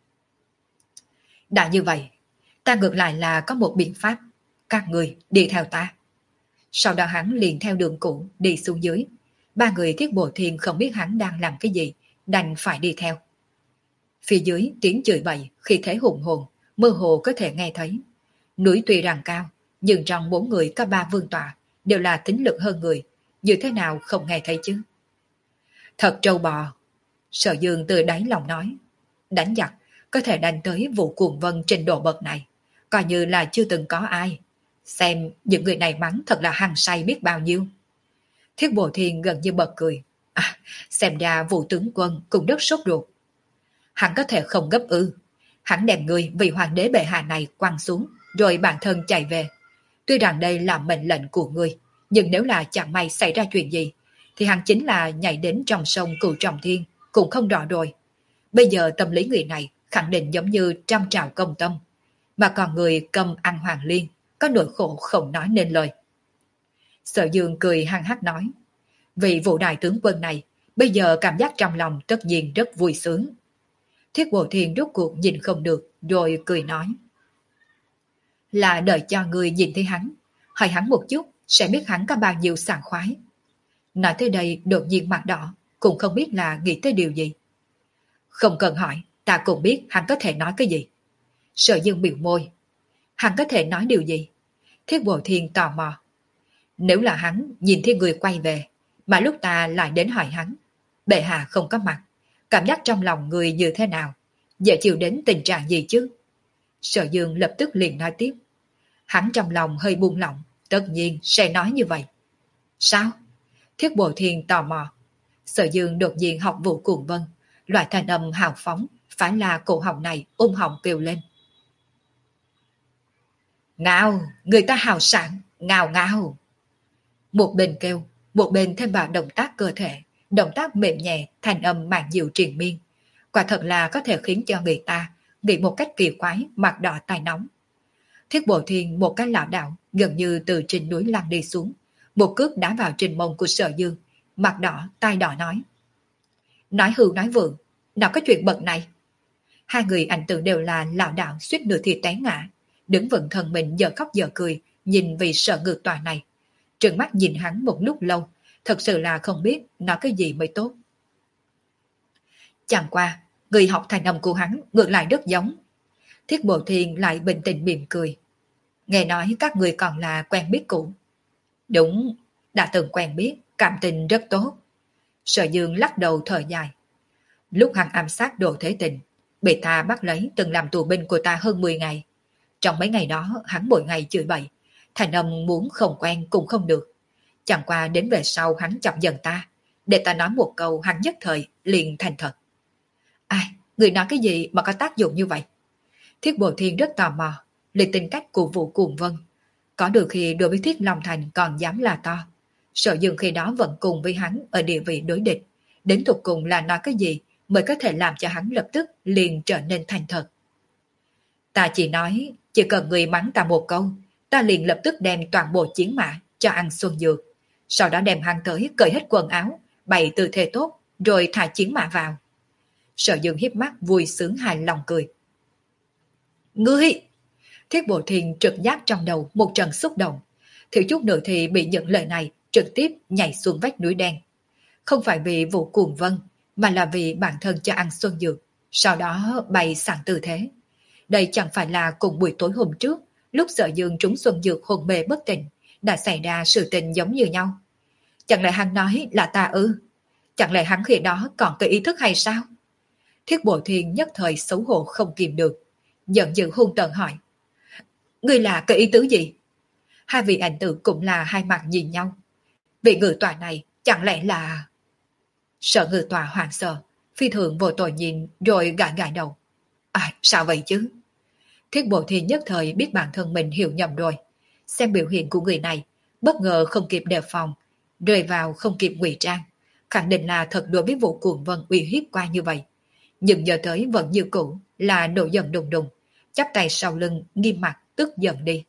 Đã như vậy, ta ngược lại là có một biện pháp, các người đi theo ta. Sau đó hắn liền theo đường cũ đi xuống dưới. Ba người Thiết Bộ Thiên không biết hắn đang làm cái gì, đành phải đi theo. Phía dưới tiếng chửi bậy khi thế hùng hồn, mơ hồ có thể nghe thấy. Núi tuy rằng cao, nhưng trong bốn người có ba vương tọa, đều là tính lực hơn người, như thế nào không nghe thấy chứ? Thật trâu bò. Sở Dương từ đáy lòng nói, đánh giặc có thể đánh tới Vũ Cuồng Vân trình độ bậc này, coi như là chưa từng có ai. Xem những người này mắng thật là hăng say biết bao nhiêu. Thiết Bộ Thiên gần như bật cười. À, xem ra Vũ tướng quân cũng rất sốt ruột. Hắn có thể không gấp ư? Hắn đem người vì hoàng đế bệ hạ này quăng xuống, rồi bản thân chạy về. Tuy rằng đây là mệnh lệnh của ngươi, nhưng nếu là chẳng may xảy ra chuyện gì, thì hắn chính là nhảy đến trong sông Cửu Trọng Thiên, cũng không rõ rồi. Bây giờ tâm lý người này khẳng định giống như trăm trào công tâm, mà còn người cầm ăn hoàng liên, có nỗi khổ không nói nên lời. Sở Dương cười hăng hắc nói, vị Vũ đại tướng quân này, bây giờ cảm giác trong lòng tất nhiên rất vui sướng. Thiết Bộ Thiên rốt cuộc nhìn không được, rồi cười nói, là đợi cho người nhìn thấy hắn, hỏi hắn một chút, sẽ biết hắn có bao nhiêu sảng khoái. Nói tới đây đột nhiên mặt đỏ, cũng không biết là nghĩ tới điều gì. Không cần hỏi, ta cũng biết hắn có thể nói cái gì. Sở Dương biểu môi. Hắn có thể nói điều gì? Thiết Bộ Thiên tò mò. Nếu là hắn nhìn thấy người quay về, mà lúc ta lại đến hỏi hắn, bệ hạ không có mặt, cảm giác trong lòng người như thế nào? Dễ chịu đến tình trạng gì chứ? Sở Dương lập tức liền nói tiếp. Hắn trong lòng hơi buông lỏng, tất nhiên sẽ nói như vậy. Sao? Thiết Bộ Thiên tò mò. Sở Dương đột nhiên học Vũ Cuồng Vân, loại thanh âm hào phóng, phải là cổ họng này ôm họng kêu lên. Ngao, người ta hào sảng, ngao ngao. Một bên kêu, một bên thêm vào động tác cơ thể, động tác mềm nhẹ, thanh âm màn dịu triền miên. Quả thật là có thể khiến cho người ta nghĩ một cách kỳ quái, mặt đỏ tai nóng. Thiết Bộ Thiên một cái lảo đảo gần như từ trên núi lăn đi xuống, một cước đá vào trên mông của Sở Dương, mặt đỏ, tai đỏ nói. Nói hưu nói vượng, nào có chuyện bậc này. Hai người ảnh tượng đều là lảo đảo suýt nửa thì té ngã, đứng vững thân mình giờ khóc giờ cười, nhìn vị Sở Ngự Tòa này. Trừng mắt nhìn hắn một lúc lâu, thật sự là không biết nói cái gì mới tốt. Chẳng qua, người học thành âm của hắn ngược lại rất giống. Thiết Bộ Thiên lại bình tĩnh mỉm cười. Nghe nói các người còn là quen biết cũ. Đúng, đã từng quen biết, cảm tình rất tốt. Sở Dương lắc đầu thở dài. Lúc hắn ám sát Đồ Thế Tình, bị ta bắt lấy từng làm tù binh của ta hơn mười ngày. Trong mấy ngày đó, hắn mỗi ngày chửi bậy, thành âm muốn không quen cũng không được. Chẳng qua đến về sau hắn chọc giận ta, để ta nói một câu hắn nhất thời liền thành thật. Ai, người nói cái gì mà có tác dụng như vậy? Thiết Bộ Thiên rất tò mò, liền tính cách của Vũ Cuồng Vân. Có được khi đối với Thiết Long Thành còn dám là to. Sở Dương khi đó vẫn cùng với hắn ở địa vị đối địch. Đến tục cùng là nói cái gì mới có thể làm cho hắn lập tức liền trở nên thành thật. Ta chỉ nói, chỉ cần người mắng ta một câu, ta liền lập tức đem toàn bộ chiến mã cho ăn xuân dược. Sau đó đem hắn tới cởi hết quần áo, bày tư thế tốt, rồi thả chiến mã vào. Sở Dương hiếp mắt vui sướng hài lòng cười. Ngươi! Thiết Bộ Thiên trực giác trong đầu một trận xúc động. Thiếu chút nữa thì bị những lời này trực tiếp nhảy xuống vách núi đen. Không phải vì Vũ Cuồng Vân, mà là vì bản thân cho ăn xuân dược, sau đó bày sẵn tư thế. Đây chẳng phải là cùng buổi tối hôm trước, lúc Sở Dương trúng xuân dược hôn mê bất tỉnh, đã xảy ra sự tình giống như nhau. Chẳng lẽ hắn nói là ta ư? Chẳng lẽ hắn khi đó còn có ý thức hay sao? Thiết Bộ Thiên nhất thời xấu hổ không kìm được, giận dữ hung tợn hỏi. Ngươi là cái ý tứ gì? Hai vị ảnh tử cũng là hai mặt nhìn nhau. Vị ngự tòa này chẳng lẽ là... Sở Ngự Tòa hoảng sợ, phi thường vô tội nhìn rồi gãi gãi đầu. À, sao vậy chứ? Thiết Bộ Thiên nhất thời biết bản thân mình hiểu nhầm rồi. Xem biểu hiện của người này, bất ngờ không kịp đề phòng, rơi vào không kịp ngụy trang, khẳng định là thật đối với Vũ Cuồng Vân uy hiếp qua như vậy. Nhưng giờ tới vẫn như cũ là nổi giận đùng đùng, chắp tay sau lưng nghiêm mặt tức giận đi.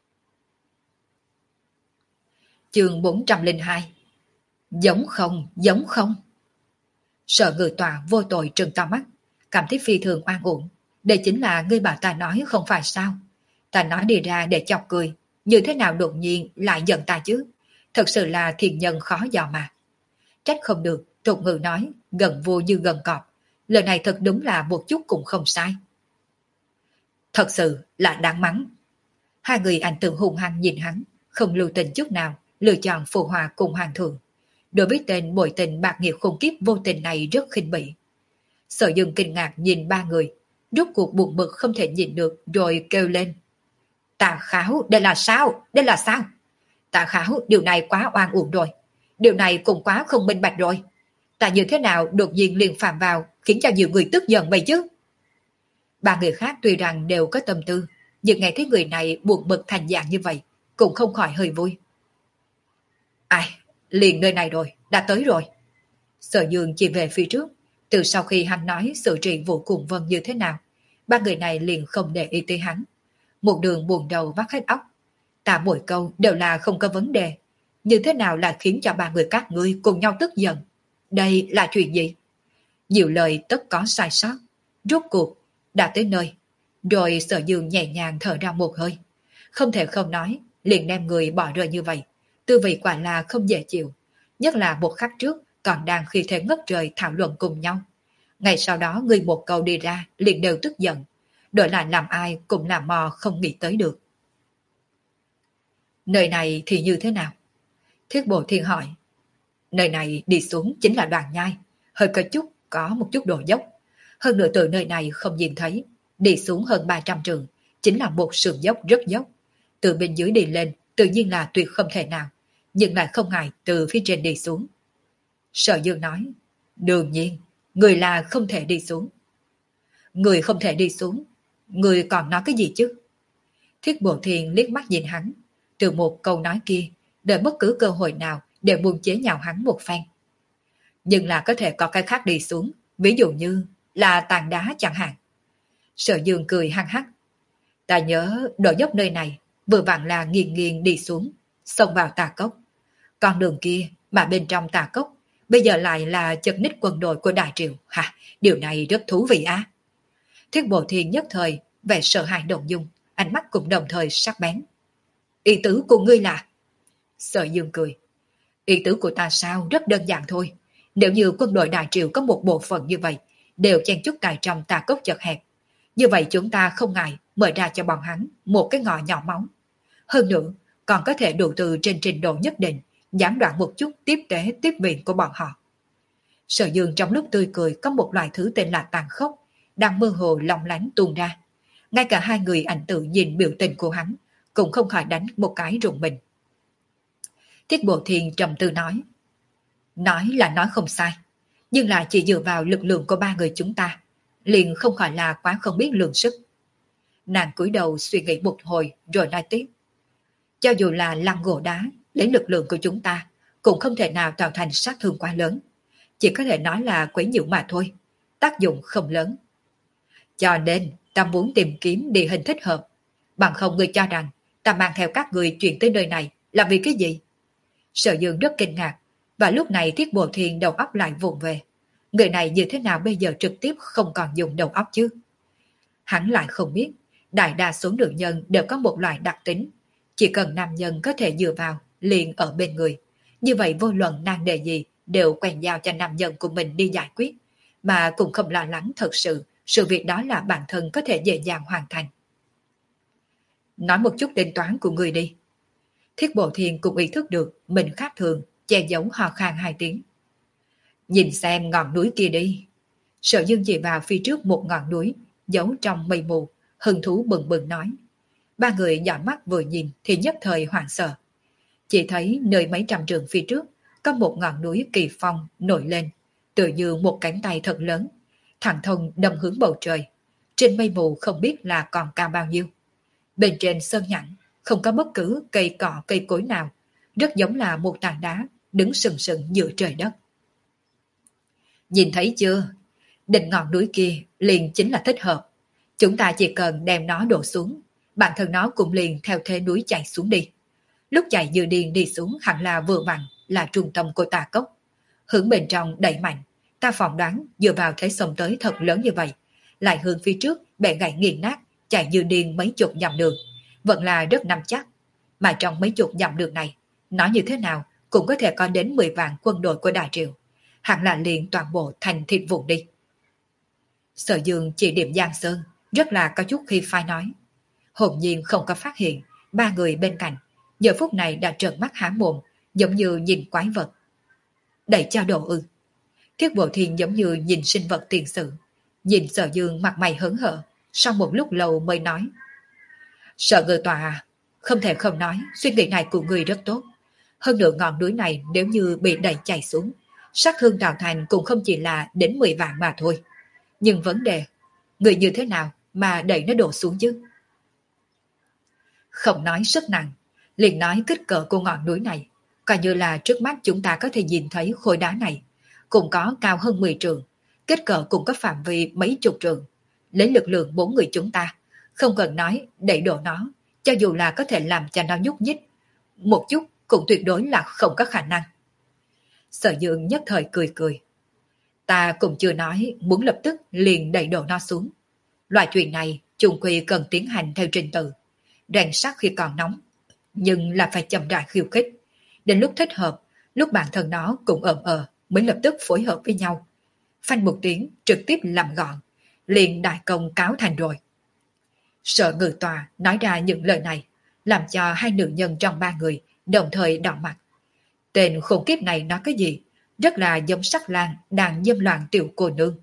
Chương bốn trăm lẻ hai. Giống không, giống không. Sở Ngự Tòa vô tội trừng to mắt, cảm thấy phi thường oan uổng. Đây chính là ngươi bảo ta nói không phải sao? Ta nói đi ra để chọc cười, như thế nào đột nhiên lại giận ta chứ? Thật sự là thiện nhân khó dò mà. Trách không được, tục ngữ nói, gần vô như gần cọp. Lời này thật đúng là một chút cũng không sai. Thật sự là đáng mắng. Hai người ảnh tượng hùng hăng nhìn hắn, không lưu tình chút nào, lựa chọn phù hòa cùng hoàng thượng. Đối với tên bội tình bạc nghĩa khủng kiếp vô tình này rất khinh bỉ. Sở Dương kinh ngạc nhìn ba người, rốt cuộc buồn bực không thể nhìn được rồi kêu lên. Tạ Kháo, đây là sao? Đây là sao? Tạ Kháo, điều này quá oan uổng rồi. Điều này cũng quá không minh bạch rồi. Ta như thế nào đột nhiên liền phạm vào, khiến cho nhiều người tức giận vậy chứ? Ba người khác tuy rằng đều có tâm tư, nhưng nghe thấy người này buồn bực thành dạng như vậy, cũng không khỏi hơi vui. Ai, liền nơi này rồi, đã tới rồi. Sở Dương chỉ về phía trước, từ sau khi hắn nói xử trị Vũ Cuồng Vân như thế nào, ba người này liền không để ý tới hắn. Một đường buồn đầu vắt hết óc. Ta mỗi câu đều là không có vấn đề, như thế nào là khiến cho ba người các ngươi cùng nhau tức giận? Đây là chuyện gì? Nhiều lời tất có sai sót. Rốt cuộc đã tới nơi. Rồi Sở Dương nhẹ nhàng thở ra một hơi. Không thể không nói, liền đem người bỏ rơi như vậy. Tư vị quả là không dễ chịu. Nhất là một khắc trước còn đang khi thế ngất trời thảo luận cùng nhau. Ngày sau đó ngươi một câu đi ra liền đều tức giận, đổi lại làm ai cũng làm mò không nghĩ tới được. Nơi này thì như thế nào? Thiết Bộ Thiên hỏi. Nơi này đi xuống chính là Đoàn Nhai, hơi có chút, có một chút độ dốc. Hơn nữa từ nơi này không nhìn thấy, đi xuống hơn ba trăm trường, chính là một sườn dốc rất dốc. Từ bên dưới đi lên, tự nhiên là tuyệt không thể nào, nhưng lại không ngại từ phía trên đi xuống. Sở Dương nói, đương nhiên, người là không thể đi xuống. Người không thể đi xuống, người còn nói cái gì chứ? Thiết Bộ Thiên liếc mắt nhìn hắn, từ một câu nói kia, đợi bất cứ cơ hội nào để buông chế nhạo hắn một phen. Nhưng là có thể có cái khác đi xuống, ví dụ như là tàn đá chẳng hạn. Sở Dương cười hăng hắc. Ta nhớ độ dốc nơi này vừa vặn là nghiêng nghiêng đi xuống, xông vào tà cốc. Con đường kia mà bên trong tà cốc bây giờ lại là chật ních quân đội của Đại Triều. Hả, điều này rất thú vị á. Thiết Bộ Thiên nhất thời vẻ sợ hãi động dung, ánh mắt cũng đồng thời sắc bén. Ý tứ của ngươi là? Sở Dương cười. Ý tứ của ta sao rất đơn giản thôi. Nếu như quân đội Đại Triều có một bộ phận như vậy, đều chen chúc tại trong tà cốc chật hẹp, như vậy chúng ta không ngại mở ra cho bọn hắn một cái ngõ nhỏ móng. Hơn nữa, còn có thể đủ từ trên trình độ nhất định, gián đoạn một chút tiếp tế tiếp viện của bọn họ. Sở Dương trong lúc tươi cười có một loại thứ tên là tàn khốc, đang mơ hồ lóng lánh tuôn ra. Ngay cả hai người ảnh tự nhìn biểu tình của hắn, cũng không khỏi đánh một cái rùng mình. Thiết Bộ Thiên trầm tư nói. Nói là nói không sai, nhưng là chỉ dựa vào lực lượng của ba người chúng ta, liền không phải là quá không biết lượng sức. Nàng cúi đầu suy nghĩ một hồi rồi nói tiếp. Cho dù là lăng gỗ đá, lấy lực lượng của chúng ta, cũng không thể nào tạo thành sát thương quá lớn. Chỉ có thể nói là quấy nhiễu mà thôi, tác dụng không lớn. Cho nên, ta muốn tìm kiếm địa hình thích hợp. Bằng không người cho rằng, ta mang theo các người chuyển tới nơi này là vì cái gì? Sở Dương rất kinh ngạc, và lúc này Thiết Bộ Thiên đầu óc lại vụng về. Người này như thế nào bây giờ trực tiếp không còn dùng đầu óc chứ? Hắn lại không biết, đại đa số nữ nhân đều có một loại đặc tính. Chỉ cần nam nhân có thể dựa vào, liền ở bên người. Như vậy vô luận nan đề gì đều quen giao cho nam nhân của mình đi giải quyết, mà cũng không lo lắng thật sự sự việc đó là bản thân có thể dễ dàng hoàn thành. Nói một chút tính toán của người đi. Thiết Bộ Thiên cũng ý thức được mình khác thường, che giấu ho khan hai tiếng. Nhìn xem ngọn núi kia đi. Sở Dương chỉ vào phía trước một ngọn núi, giấu trong mây mù, hứng thú bừng bừng nói. Ba người dõi mắt vừa nhìn thì nhất thời hoảng sợ. Chỉ thấy nơi mấy trăm trường phía trước, có một ngọn núi kỳ phong nổi lên, tựa như một cánh tay thật lớn, thẳng thông đâm hướng bầu trời. Trên mây mù không biết là còn cao bao nhiêu. Bên trên sơn nhẵn, không có bất cứ cây cỏ cây cối nào, rất giống là một tảng đá đứng sừng sừng giữa trời đất. Nhìn thấy chưa? Đỉnh ngọn núi kia liền chính là thích hợp. Chúng ta chỉ cần đem nó đổ xuống, bản thân nó cũng liền theo thế núi chạy xuống đi. Lúc chạy dư điên đi xuống hẳn là vừa vặn là trung tâm của tà cốc. Hướng bên trong đẩy mạnh, ta phỏng đoán dựa vào thế sông tới thật lớn như vậy, lại hướng phía trước bẻ gãy nghiền nát, chạy dư điên mấy chục dặm đường, vẫn là rất nắm chắc. Mà trong mấy chục dặm đường này, nói như thế nào cũng có thể có đến mười vạn quân đội của Đại Triều, hẳn là liền toàn bộ thành thịt vụn đi. Sở Dương chỉ điểm Giang Sơn, rất là có chút khi phai nói. Hồn nhiên không có phát hiện, ba người bên cạnh, giờ phút này đã trợn mắt há mồm, giống như nhìn quái vật. Đẩy cho đồ ư. Thiết Bộ Thiên giống như nhìn sinh vật tiền sự, nhìn Sở Dương mặt mày hớn hở, sau một lúc lâu mới nói. Sở Ngự Tọa à, không thể không nói, suy nghĩ này của người rất tốt. Hơn nữa ngọn núi này nếu như bị đẩy chạy xuống, sát thương tạo thành cũng không chỉ là đến mười vạn mà thôi. Nhưng vấn đề, người như thế nào mà đẩy nó đổ xuống chứ? Không nói sức nặng, liền nói kích cỡ của ngọn núi này, coi như là trước mắt chúng ta có thể nhìn thấy khối đá này, cũng có cao hơn mười trượng, kích cỡ cũng có phạm vi mấy chục trượng. Lấy lực lượng bốn người chúng ta, không cần nói đẩy đổ nó, cho dù là có thể làm cho nó nhúc nhích một chút cũng tuyệt đối là không có khả năng. Sở Dương nhất thời cười cười. Ta cũng chưa nói muốn lập tức liền đẩy đổ nó xuống. Loại chuyện này chung quy cần tiến hành theo trình tự, rèn sắt khi còn nóng, nhưng là phải chậm rãi khiêu khích. Đến lúc thích hợp, lúc bản thân nó cũng ợm ờ mới lập tức phối hợp với nhau. phanh một tiếng trực tiếp làm gọn, liền đại công cáo thành rồi. Sở Ngự Tòa nói ra những lời này, làm cho hai nữ nhân trong ba người đồng thời đỏ mặt. Tên khủng kiếp này nói cái gì? Rất là giống sắc lang đang dâm loạn tiểu cô nương.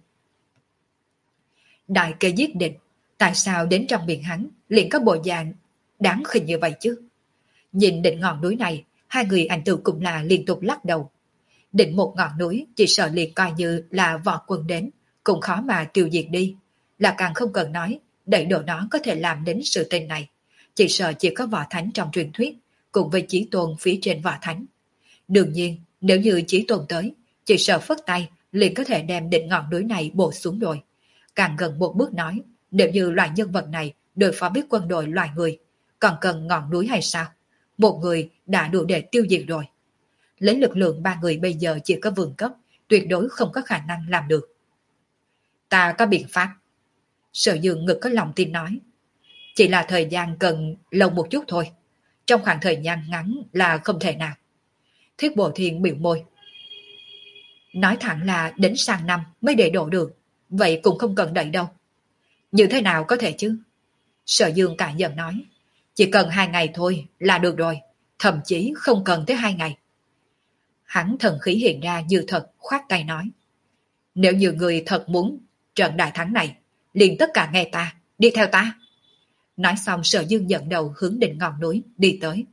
Đại kê giết định, tại sao đến trong miệng hắn liền có bộ dạng đáng khinh như vậy chứ? Nhìn đỉnh ngọn núi này, hai người ảnh tử cũng là liên tục lắc đầu. Đỉnh một ngọn núi chỉ sợ liền coi như là võ quân đến, cũng khó mà tiêu diệt đi. Là càng không cần nói, đẩy độ nó có thể làm đến sự tình này. Chỉ sợ chỉ có võ thánh trong truyền thuyết, cùng với chí tôn phía trên võ thánh. Đương nhiên, nếu như chí tôn tới, chỉ sợ phất tay liền có thể đem đỉnh ngọn núi này bổ xuống rồi. Càng gần một bước nói, nếu như loại nhân vật này đối phó biết quân đội loài người, còn cần ngọn núi hay sao? Một người đã đủ để tiêu diệt rồi. Lấy lực lượng ba người bây giờ chỉ có vườn cấp, tuyệt đối không có khả năng làm được. Ta có biện pháp. Sở Dương ngực có lòng tin nói. Chỉ là thời gian cần lâu một chút thôi. Trong khoảng thời gian ngắn là không thể nào. Thiết Bộ Thiên biểu môi. Nói thẳng là đến sang năm mới để đổ được. Vậy cũng không cần đẩy đâu. Như thế nào có thể chứ? Sở Dương cả giận nói. Chỉ cần hai ngày thôi là được rồi. Thậm chí không cần tới hai ngày. Hắn thần khí hiện ra như thật, khoát tay nói. Nếu như người thật muốn trận đại thắng này, liền tất cả nghe ta, đi theo ta. Nói xong Sở Dương dẫn đầu hướng đỉnh ngọn núi đi tới.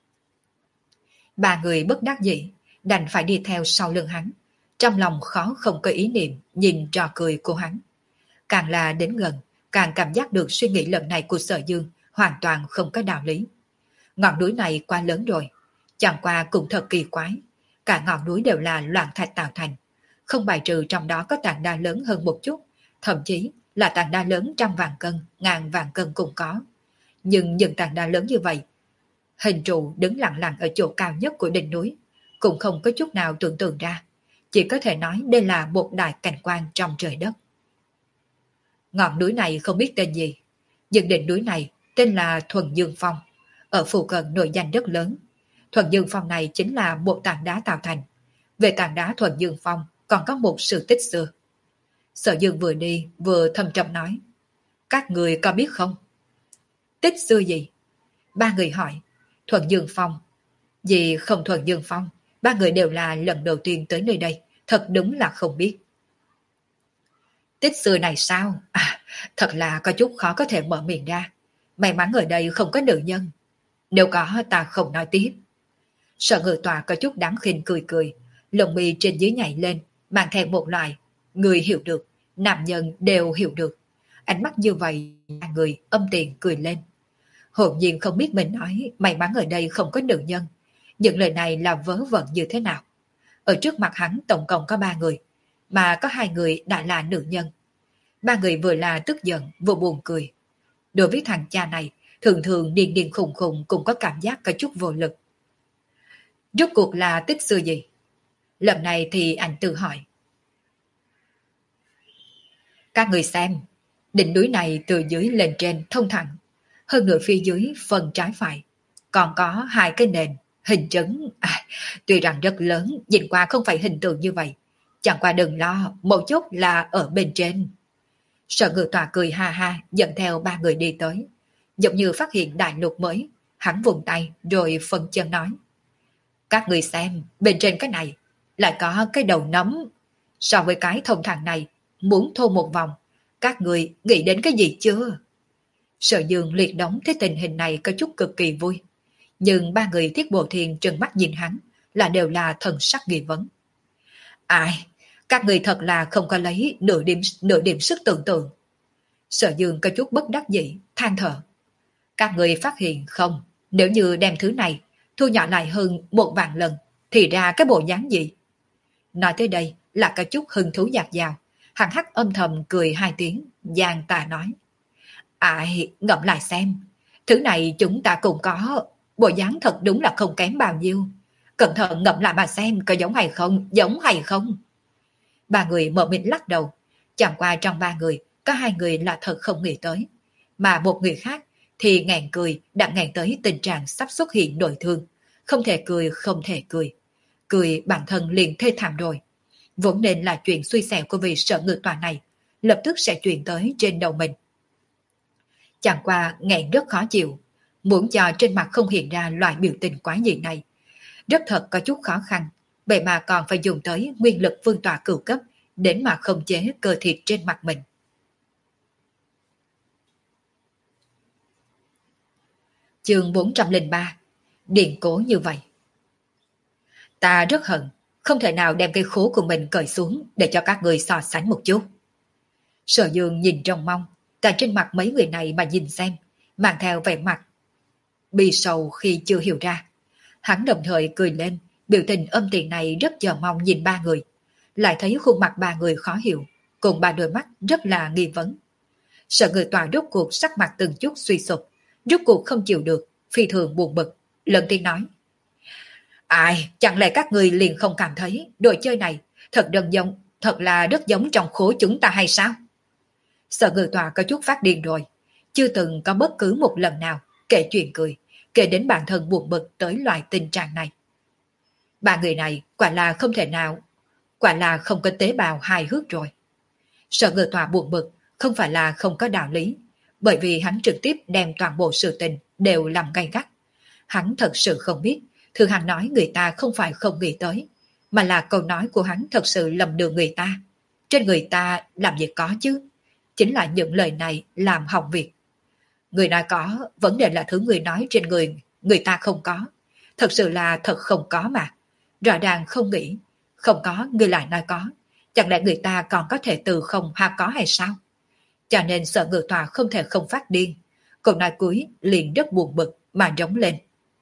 Ba người bất đắc dĩ, đành phải đi theo sau lưng hắn. Trong lòng khó không có ý niệm nhìn trò cười của hắn. Càng là đến gần, càng cảm giác được suy nghĩ lần này của Sở Dương hoàn toàn không có đạo lý. Ngọn núi này quá lớn rồi, chẳng qua cũng thật kỳ quái. Cả ngọn núi đều là loạn thạch tạo thành, không bài trừ trong đó có tảng đá lớn hơn một chút, thậm chí là tảng đá lớn trăm vạn cân, ngàn vạn cân cũng có. Nhưng những tảng đá lớn như vậy, hình trụ đứng lặng lặng ở chỗ cao nhất của đỉnh núi, cũng không có chút nào tưởng tượng ra, chỉ có thể nói đây là một đại cảnh quan trong trời đất. Ngọn núi này không biết tên gì, nhưng đỉnh núi này tên là Thuần Dương Phong, ở phụ cận nổi danh rất lớn. Thuần Dương Phong này chính là một tảng đá tạo thành. Về tảng đá Thuần Dương Phong còn có một sự tích xưa. Sở Dương vừa đi vừa thầm trầm nói. Các người có biết không? Tích xưa gì? Ba người hỏi. Thuần Dương Phong. Vì không Thuần Dương Phong, ba người đều là lần đầu tiên tới nơi đây, thật đúng là không biết. Tích xưa này sao? À, thật là có chút khó có thể mở miệng ra. May mắn ở đây không có nữ nhân. Nếu có ta không nói tiếp. Sở Ngự Tòa có chút đáng khinh cười cười, lồng mi trên dưới nhảy lên, mang theo một loại, người hiểu được, nam nhân đều hiểu được. Ánh mắt như vậy, người âm tiền cười lên. Hồn nhiên không biết mình nói may mắn ở đây không có nữ nhân. Những lời này là vớ vẩn như thế nào? Ở trước mặt hắn tổng cộng có ba người, mà có hai người đã là nữ nhân. Ba người vừa là tức giận, vừa buồn cười. Đối với thằng cha này, thường thường điên điên khùng khùng cũng có cảm giác có chút vô lực. Rốt cuộc là tích xưa gì? Lần này thì anh tự hỏi. Các người xem, đỉnh núi này từ dưới lên trên thông thẳng, hơn nữa phía dưới phần trái phải, còn có hai cái nền, hình trấn, à, tuy rằng rất lớn, nhìn qua không phải hình tượng như vậy, chẳng qua đừng lo, một chút là ở bên trên. Sở Ngự Tòa cười ha ha, dẫn theo ba người đi tới, giống như phát hiện đại lục mới, hắn vùng tay rồi phân chân nói. Các người xem, bên trên cái này lại có cái đầu nấm. So với cái thông thẳng này, muốn thô một vòng, các người nghĩ đến cái gì chưa? Sở Dương liệt đóng thấy tình hình này có chút cực kỳ vui. Nhưng ba người Thiết Bộ Thiên trừng mắt nhìn hắn là đều là thần sắc nghi vấn. Ai, các người thật là không có lấy nửa điểm, nửa điểm sức tưởng tượng. Sở Dương có chút bất đắc dĩ, than thở. Các người phát hiện không, nếu như đem thứ này thu nhỏ lại hơn một vạn lần, thì ra cái bộ dáng gì? Nói tới đây là có chút hứng thú dạt dào, hắn hắc âm thầm cười hai tiếng, giang tà nói. Ai, ngẫm lại xem, thứ này chúng ta cũng có, bộ dáng thật đúng là không kém bao nhiêu. Cẩn thận ngẫm lại mà xem có giống hay không, giống hay không. Ba người mở miệng lắc đầu, chẳng qua trong ba người, có hai người là thật không nghĩ tới, mà một người khác thì ngàn cười đã ngàn tới tình trạng sắp xuất hiện nội thương, không thể cười không thể cười. Cười bản thân liền thê thảm rồi. vốn nên là chuyện xui xẻo của vị Sở Ngự Tòa này, lập tức sẽ chuyển tới trên đầu mình. Chẳng qua nghẹn rất khó chịu, muốn cho trên mặt không hiện ra loại biểu tình quái dị này. Rất thật có chút khó khăn, vậy mà còn phải dùng tới nguyên lực vương tọa cửu cấp đến mà khống chế cơ thịt trên mặt mình. Chương bốn trăm lẻ ba. Điện cố như vậy. Ta rất hận, không thể nào đem cây khố của mình cởi xuống để cho các người so sánh một chút. Sở Dương nhìn trông mong, tại trên mặt mấy người này mà nhìn xem, mang theo vẻ mặt bi sầu khi chưa hiểu ra. Hắn đồng thời cười lên, biểu tình âm tiền này rất chờ mong nhìn ba người. Lại thấy khuôn mặt ba người khó hiểu, cùng ba đôi mắt rất là nghi vấn. Sợ người tòa rốt cuộc sắc mặt từng chút suy sụp, rốt cuộc không chịu được, phi thường buồn bực, lần tiếng nói. Ai, chẳng lẽ các người liền không cảm thấy đồ chơi này thật đơn giống, thật là rất giống trong khố chúng ta hay sao? Sợ người tòa có chút phát điên rồi, chưa từng có bất cứ một lần nào kể chuyện cười, kể đến bản thân buồn bực tới loại tình trạng này. Ba người này quả là không thể nào, quả là không có tế bào hài hước rồi. Sợ người tòa buồn bực không phải là không có đạo lý, bởi vì hắn trực tiếp đem toàn bộ sự tình đều làm gay gắt. Hắn thật sự không biết, thường hắn nói người ta không phải không nghĩ tới, mà là câu nói của hắn thật sự lầm đường người ta. Trên người ta làm gì có chứ? Chính là những lời này làm hỏng việc. Người nói có, vấn đề là thứ người nói trên người người ta không có. Thật sự là thật không có mà. Rõ ràng không nghĩ, không có người lại nói có. Chẳng lẽ người ta còn có thể từ không ha có hay sao? Cho nên Sợ Ngự Tòa không thể không phát điên. Câu nói cuối liền rất buồn bực mà rống lên.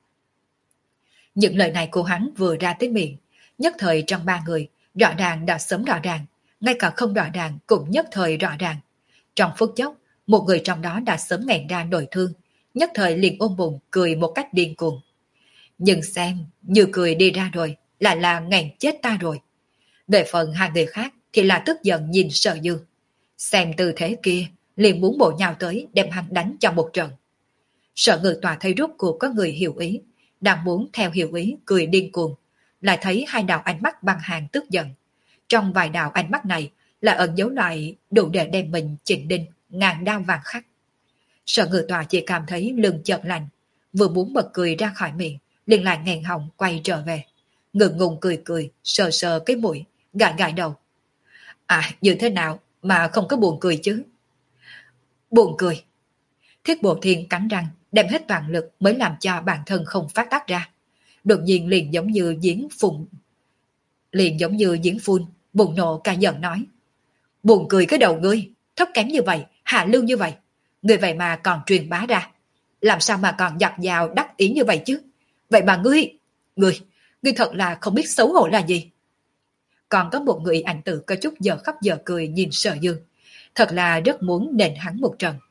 Những lời này của hắn vừa ra tới miệng, nhất thời trong ba người, rõ ràng đã sớm rõ ràng, ngay cả không rõ ràng cũng nhất thời rõ ràng. Trong phút chốc, một người trong đó đã sớm nghẹn ra nổi thương, nhất thời liền ôm bụng cười một cách điên cuồng. Nhưng xem, như cười đi ra rồi, lại là nghẹn chết ta rồi. Về phần hai người khác thì là tức giận nhìn Sở Dương. Xem tư thế kia, liền muốn bộ nhào tới đem hắn đánh cho một trận. Sở Ngự Tòa thấy rốt cuộc có người hiểu ý, đang muốn theo hiểu ý cười điên cuồng, lại thấy hai đạo ánh mắt băng hàng tức giận. Trong vài đạo ánh mắt này là ẩn dấu loại đủ để đem mình chỉnh đinh, ngàn đao vàng khắc. Sở Ngự Tòa chỉ cảm thấy lưng chợt lạnh, vừa muốn bật cười ra khỏi miệng, liền lại nghẹn họng quay trở về, ngượng ngùng cười cười, sờ sờ cái mũi, gãi gãi đầu. À, như thế nào mà không có buồn cười chứ? Buồn cười. Thiết Bộ Thiên cắn răng, đem hết toàn lực mới làm cho bản thân không phát tác ra. Đột nhiên liền giống như giếng phun, liền giống như giếng phun, bùng nộ cả giận nói. Buồn cười cái đầu ngươi, thấp kém như vậy, hạ lưu như vậy. Ngươi vậy mà còn truyền bá ra. Làm sao mà còn giặt dào đắc ý như vậy chứ? Vậy mà ngươi, ngươi, ngươi thật là không biết xấu hổ là gì. Còn có một người ảnh tử có chút giờ khóc giờ cười nhìn Sở Dương. Thật là rất muốn nện hắn một trận.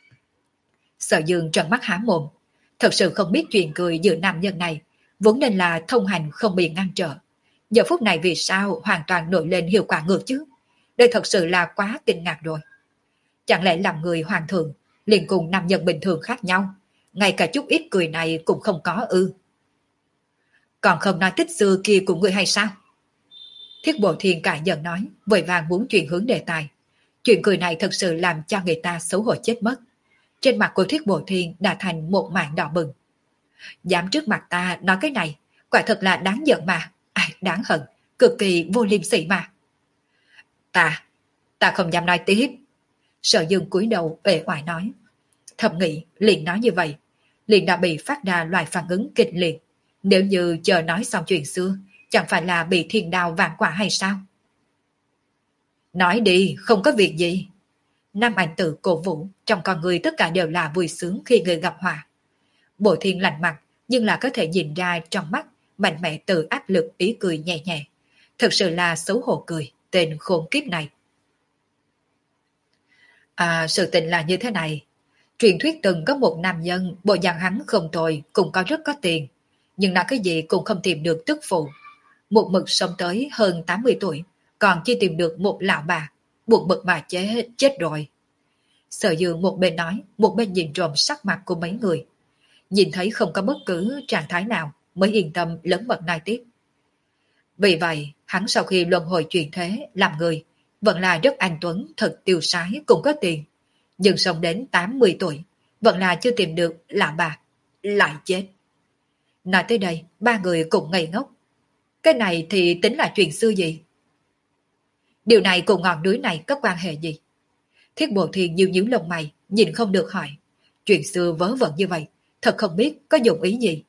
Sở Dương trợn mắt há mồm. Thật sự không biết chuyện cười giữa nam nhân này, vốn nên là thông hành không bị ngăn trở. Giờ phút này vì sao hoàn toàn nổi lên hiệu quả ngược chứ? Đây thật sự là quá kinh ngạc rồi. Chẳng lẽ làm người hoàng thượng liền cùng nam nhân bình thường khác nhau, ngay cả chút ít cười này cũng không có ư? Còn không nói tích xưa kia của người hay sao? Thiết Bộ Thiên cãi giận nói, vội vàng muốn chuyển hướng đề tài. Chuyện cười này thật sự làm cho người ta xấu hổ chết mất. Trên mặt của Thiết Bộ Thiên đã thành một mảng đỏ bừng. Dám trước mặt ta nói cái này, quả thật là đáng giận mà, à, đáng hận, cực kỳ vô liêm sỉ mà. Ta, ta không dám nói tiếp. Sở Dương cúi đầu uể oải nói. Thầm nghĩ, liền nói như vậy, liền đã bị phát ra loại phản ứng kịch liệt. Nếu như chờ nói xong chuyện xưa, chẳng phải là bị thiên đao vạn quả hay sao? Nói đi, không có việc gì. Nam ảnh tử cổ vũ, trong con người tất cả đều là vui sướng khi người gặp họa. Bộ Thiên lạnh mặt, nhưng là có thể nhìn ra trong mắt mạnh mẽ từ áp lực ý cười nhẹ nhẹ. Thật sự là xấu hổ cười, tên khốn kiếp này. À, sự tình là như thế này. Truyền thuyết từng có một nam nhân, bộ dạng hắn không tồi, cũng có rất có tiền. Nhưng là cái gì cũng không tìm được tức phụ. Một mực sống tới hơn tám mươi tuổi, còn chỉ tìm được một lão bà, buồn bực mà chết, chết rồi. Sở Dương một bên nói, một bên nhìn trộm sắc mặt của mấy người. Nhìn thấy không có bất cứ trạng thái nào, mới yên tâm lớn mật nói tiếp. Vì vậy, hắn sau khi luân hồi chuyển thế làm người, vẫn là rất anh tuấn, thật tiêu sái, cũng có tiền. Nhưng sống đến tám mươi tuổi, vẫn là chưa tìm được lạ bạc, lại chết. Nói tới đây, ba người cũng ngây ngốc. Cái này thì tính là chuyện xưa gì? Điều này cùng ngọn núi này có quan hệ gì? Thiết Bộ Thiên nhíu nhíu lông mày, nhìn không được hỏi. Chuyện xưa vớ vẩn như vậy, thật không biết có dụng ý gì.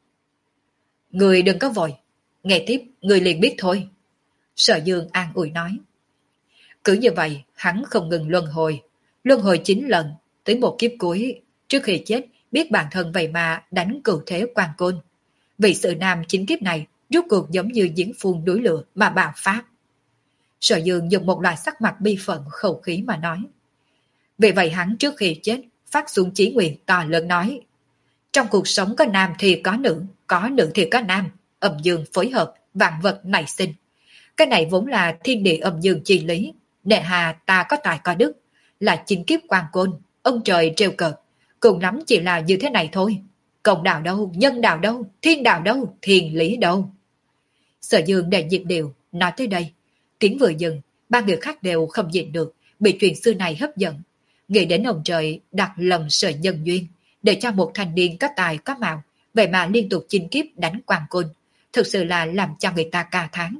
Người đừng có vội, nghe tiếp người liền biết thôi. Sở Dương an ủi nói. Cứ như vậy, hắn không ngừng luân hồi. Luân hồi chín lần, tới một kiếp cuối, trước khi chết, biết bản thân vậy mà đánh cửu thế quan côn. Vì sự nam chính kiếp này, rốt cuộc giống như diễn phun núi lửa mà bạo phát. Sở Dương dùng một loại sắc mặt bi phận khẩu khí mà nói. Vì vậy hắn trước khi chết, phát xuống chí nguyện to lớn nói. Trong cuộc sống có nam thì có nữ, có nữ thì có nam, âm dương phối hợp, vạn vật nảy sinh. Cái này vốn là thiên địa âm dương chi lý, nệ hà ta có tài có đức, là chính kiếp quan côn, ông trời trêu cợt, cùng lắm chỉ là như thế này thôi. Công đạo đâu, nhân đạo đâu, thiên đạo đâu, thiên lý đâu. Sở Dương đầy nhịp điệu, nói tới đây. Tiếng vừa dừng, ba người khác đều không nhịn được, bị chuyện xưa này hấp dẫn. Nghĩ đến ông trời đặt lầm sợi nhân duyên, để cho một thanh niên có tài có mạo, vậy mà liên tục chinh kiếp đánh quan côn, thực sự là làm cho người ta ca thán.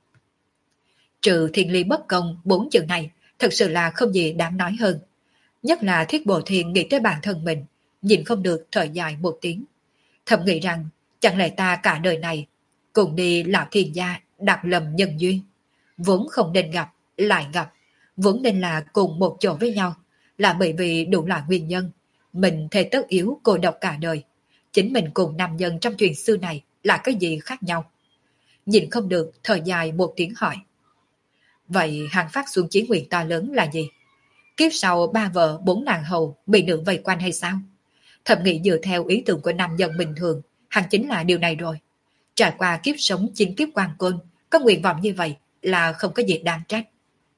Trừ thiên lý bất công bốn chữ này, thực sự là không gì đáng nói hơn. Nhất là Thiết Bộ Thiên nghĩ tới bản thân mình, nhìn không được thở dài một tiếng. Thầm nghĩ rằng, chẳng lẽ ta cả đời này, cùng đi lão thiên gia đặt lầm nhân duyên. Vốn không nên gặp, lại gặp, vốn nên là cùng một chỗ với nhau, là bởi vì đủ loại nguyên nhân. Mình thề tất yếu cô độc cả đời. Chính mình cùng nam nhân trong chuyện xưa này là cái gì khác nhau? Nhìn không được thở dài một tiếng hỏi. Vậy hàng phát xuống chiến nguyện to lớn là gì? Kiếp sau ba vợ bốn nàng hầu bị nữ vây quanh hay sao? Thầm nghĩ dựa theo ý tưởng của nam nhân bình thường, hẳn chính là điều này rồi. Trải qua kiếp sống chín kiếp quan côn, có nguyện vọng như vậy là không có gì đáng trách.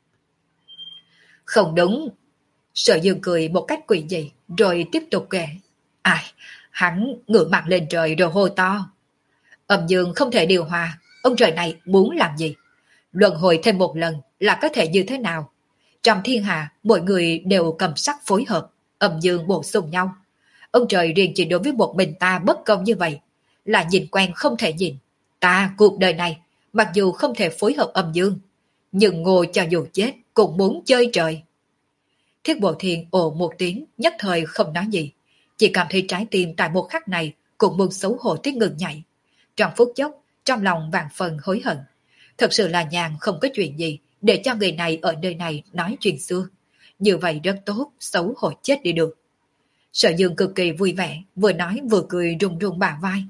Không đúng. Sở Dương cười một cách quỷ dị, rồi tiếp tục kể. Ai, hắn ngửa mặt lên trời rồi hô to. Âm dương không thể điều hòa, ông trời này muốn làm gì? Luân hồi thêm một lần là có thể như thế nào? Trong thiên hạ, mọi người đều cầm sắc phối hợp, âm dương bổ sung nhau. Ông trời riêng chỉ đối với một mình ta bất công như vậy, là nhìn quen không thể nhìn. Ta cuộc đời này, mặc dù không thể phối hợp âm dương, nhưng ngồi cho dù chết cũng muốn chơi trời. Thiết Bộ Thiên ồ một tiếng, nhất thời không nói gì, chỉ cảm thấy trái tim tại một khắc này cũng buồn xấu hổ tiếc ngừng nhảy. Trong phút chốc, trong lòng vạn phần hối hận. Thật sự là nhàn không có chuyện gì để cho người này ở nơi này nói chuyện xưa. Như vậy rất tốt, xấu hổ chết đi được. Sở Dương cực kỳ vui vẻ, vừa nói vừa cười rung rung bả vai.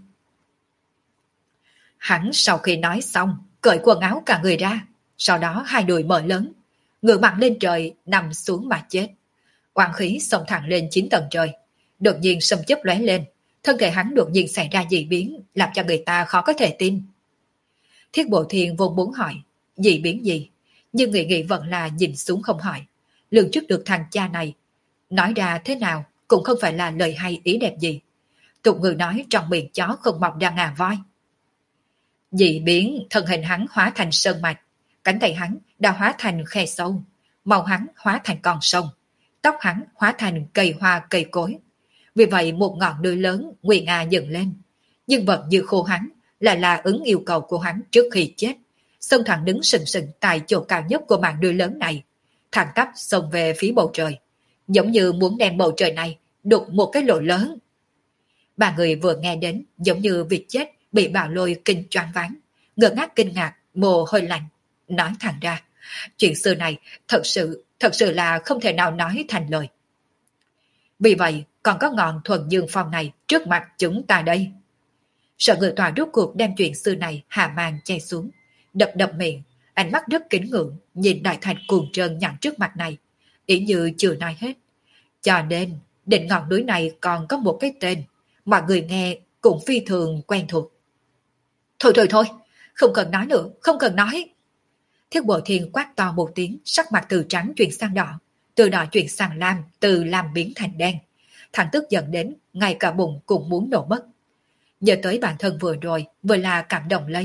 Hắn sau khi nói xong, cởi quần áo cả người ra, sau đó hai đùi mở lớn, ngửa mặt lên trời, nằm xuống mà chết. Oan khí xông thẳng lên chín tầng trời, đột nhiên sấm chớp lóe lên, thân thể hắn đột nhiên xảy ra dị biến, làm cho người ta khó có thể tin. Thiết Bộ Thiên vốn muốn hỏi, dị biến gì, nhưng nghĩ nghĩ vẫn là nhìn xuống không hỏi. Lường trước được thằng cha này, nói ra thế nào cũng không phải là lời hay ý đẹp gì. Tục ngữ nói trong miệng chó không mọc ra ngà voi. Dị biến, thân hình hắn hóa thành sơn mạch, cánh tay hắn đã hóa thành khe sâu, màu hắn hóa thành con sông, tóc hắn hóa thành cây hoa cây cối. Vì vậy một ngọn núi lớn nguy nga dựng lên, nhưng vật như khô hắn lại là ứng yêu cầu của hắn trước khi chết, xông thẳng đứng sừng sừng tại chỗ cao nhất của màn núi lớn này, thẳng tắp xông về phía bầu trời, giống như muốn đem bầu trời này đục một cái lỗ lớn. Ba người vừa nghe đến giống như việc chết bị bạo lôi kinh choáng váng, ngơ ngác kinh ngạc, mồ hôi lạnh, nói thẳng ra, chuyện xưa này thật sự, thật sự là không thể nào nói thành lời. Vì vậy, còn có ngọn thuần dương phong này trước mặt chúng ta đây. Sở Ngự Tòa rốt cuộc đem chuyện xưa này hạ màn che xuống, đập đập miệng, ánh mắt rất kính ngưỡng nhìn đại thạch cuồng trơn nhẵn trước mặt này, ý như chưa nói hết. Cho nên, đỉnh ngọn núi này còn có một cái tên, mọi người nghe cũng phi thường quen thuộc. Thôi thôi thôi, không cần nói nữa, không cần nói. Thiết Bộ Thiên quát to một tiếng, sắc mặt từ trắng chuyển sang đỏ, từ đỏ chuyển sang lam, từ lam biến thành đen. Thằng tức giận đến, ngay cả bụng cũng muốn nổ mất. Nhớ tới bản thân vừa rồi, vừa là cảm động lây,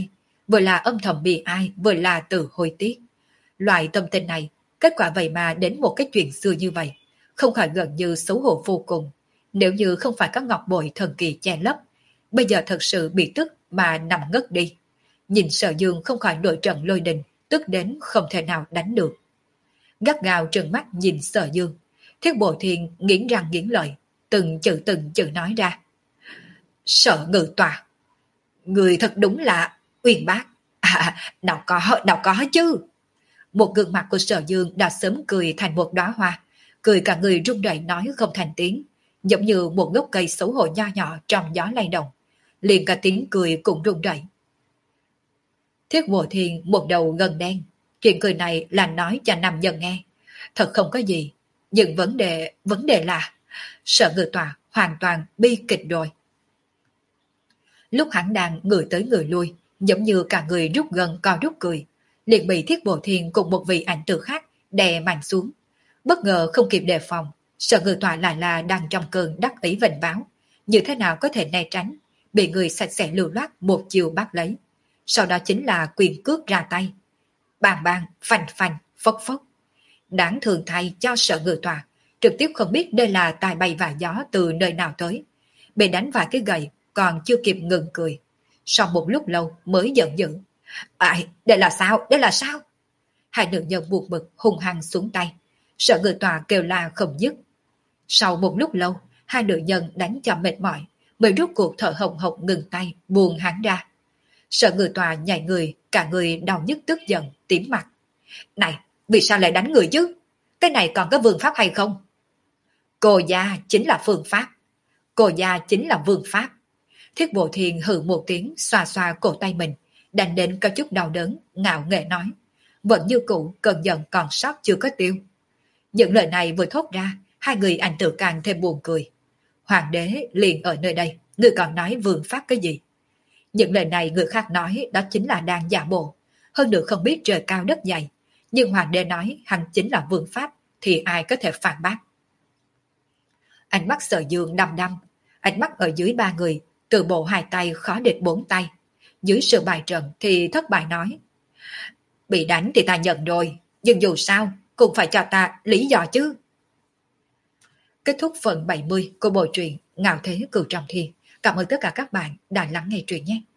vừa là âm thầm bị ai, vừa là tự hối tiếc. Loại tâm tình này, kết quả vậy mà đến một cái chuyện xưa như vậy, không khỏi gần như xấu hổ vô cùng. Nếu như không phải các ngọc bội thần kỳ che lấp, bây giờ thật sự bị tức mà nằm ngất đi. Nhìn Sở Dương không khỏi nổi trận lôi đình, tức đến không thể nào đánh được. Gắt gao trừng mắt nhìn Sở Dương, Thiết Bộ Thiên nghiến răng nghiến lợi, từng chữ từng chữ nói ra. Sở Ngự Tòa, người thật đúng là uyên bác. À, nào có, nào có chứ. Một gương mặt của Sở Dương đã sớm cười thành một đóa hoa, cười cả người run rẩy nói không thành tiếng, giống như một gốc cây xấu hổ nho nhỏ trong gió lay động, liền cả tiếng cười cũng run rẩy. Thiết Bộ Thiên một đầu gần đen, chuyện cười này là nói cho Nam Nhân nghe, thật không có gì, nhưng vấn đề vấn đề là Sở Ngự Tòa hoàn toàn bi kịch rồi. Lúc hắn đang người tới người lui, giống như cả người rút gần co rút cười, liền bị Thiết Bộ Thiên cùng một vị ảnh tử khác đè mạnh xuống. Bất ngờ không kịp đề phòng, Sở Ngự Tòa lại là đang trong cơn đắc ý vênh váo, như thế nào có thể né tránh, bị người sạch sẽ lưu loát một chiều bắt lấy. Sau đó chính là quyền cước ra tay. Bàng bàng, phành phành, phốc phốc. Đáng thường thay cho Sở Ngự Tòa, trực tiếp không biết đây là tài bay và gió từ nơi nào tới. Bị đánh vài cái gậy, còn chưa kịp ngừng cười. Sau một lúc lâu mới giận dữ. Ai, đây là sao, đây là sao? Hai nữ nhân buộc bực hung hăng xuống tay. Sở Ngự Tòa kêu la không dứt. Sau một lúc lâu, hai nữ nhân đánh cho mệt mỏi, mới rút cuộc thở hồng hộc ngừng tay, buông hắn ra. Sở Ngự Tòa nhảy người, cả người đau nhức tức giận, tím mặt. Này, vì sao lại đánh người chứ? Cái này còn có vương pháp hay không? Cô gia chính là phương pháp. Cô gia chính là vương pháp. Thiết Bộ Thiên hừ một tiếng, xoa xoa cổ tay mình, đành đến có chút đau đớn, ngạo nghễ nói. Vẫn như cũ, cơn giận còn sót chưa có tiêu. Những lời này vừa thốt ra, hai người ảnh tự càng thêm buồn cười. Hoàng đế liền ở nơi đây, người còn nói vương pháp cái gì? Những lời này người khác nói đó chính là đang giả bộ, hơn nữa không biết trời cao đất dày. Nhưng Hoàng đế nói hắn chính là vương pháp, thì ai có thể phản bác? Ánh mắt Sở Dương đăm đăm, ánh mắt ở dưới ba người, từ bộ hai tay khó địch bốn tay. Dưới sự bài trận thì thất bại nói. Bị đánh thì ta nhận rồi, nhưng dù sao cũng phải cho ta lý do chứ. Kết thúc phần bảy mươi của bộ truyện Ngạo Thế Cửu Trọng Thiên. Cảm ơn tất cả các bạn đã lắng nghe truyện nhé.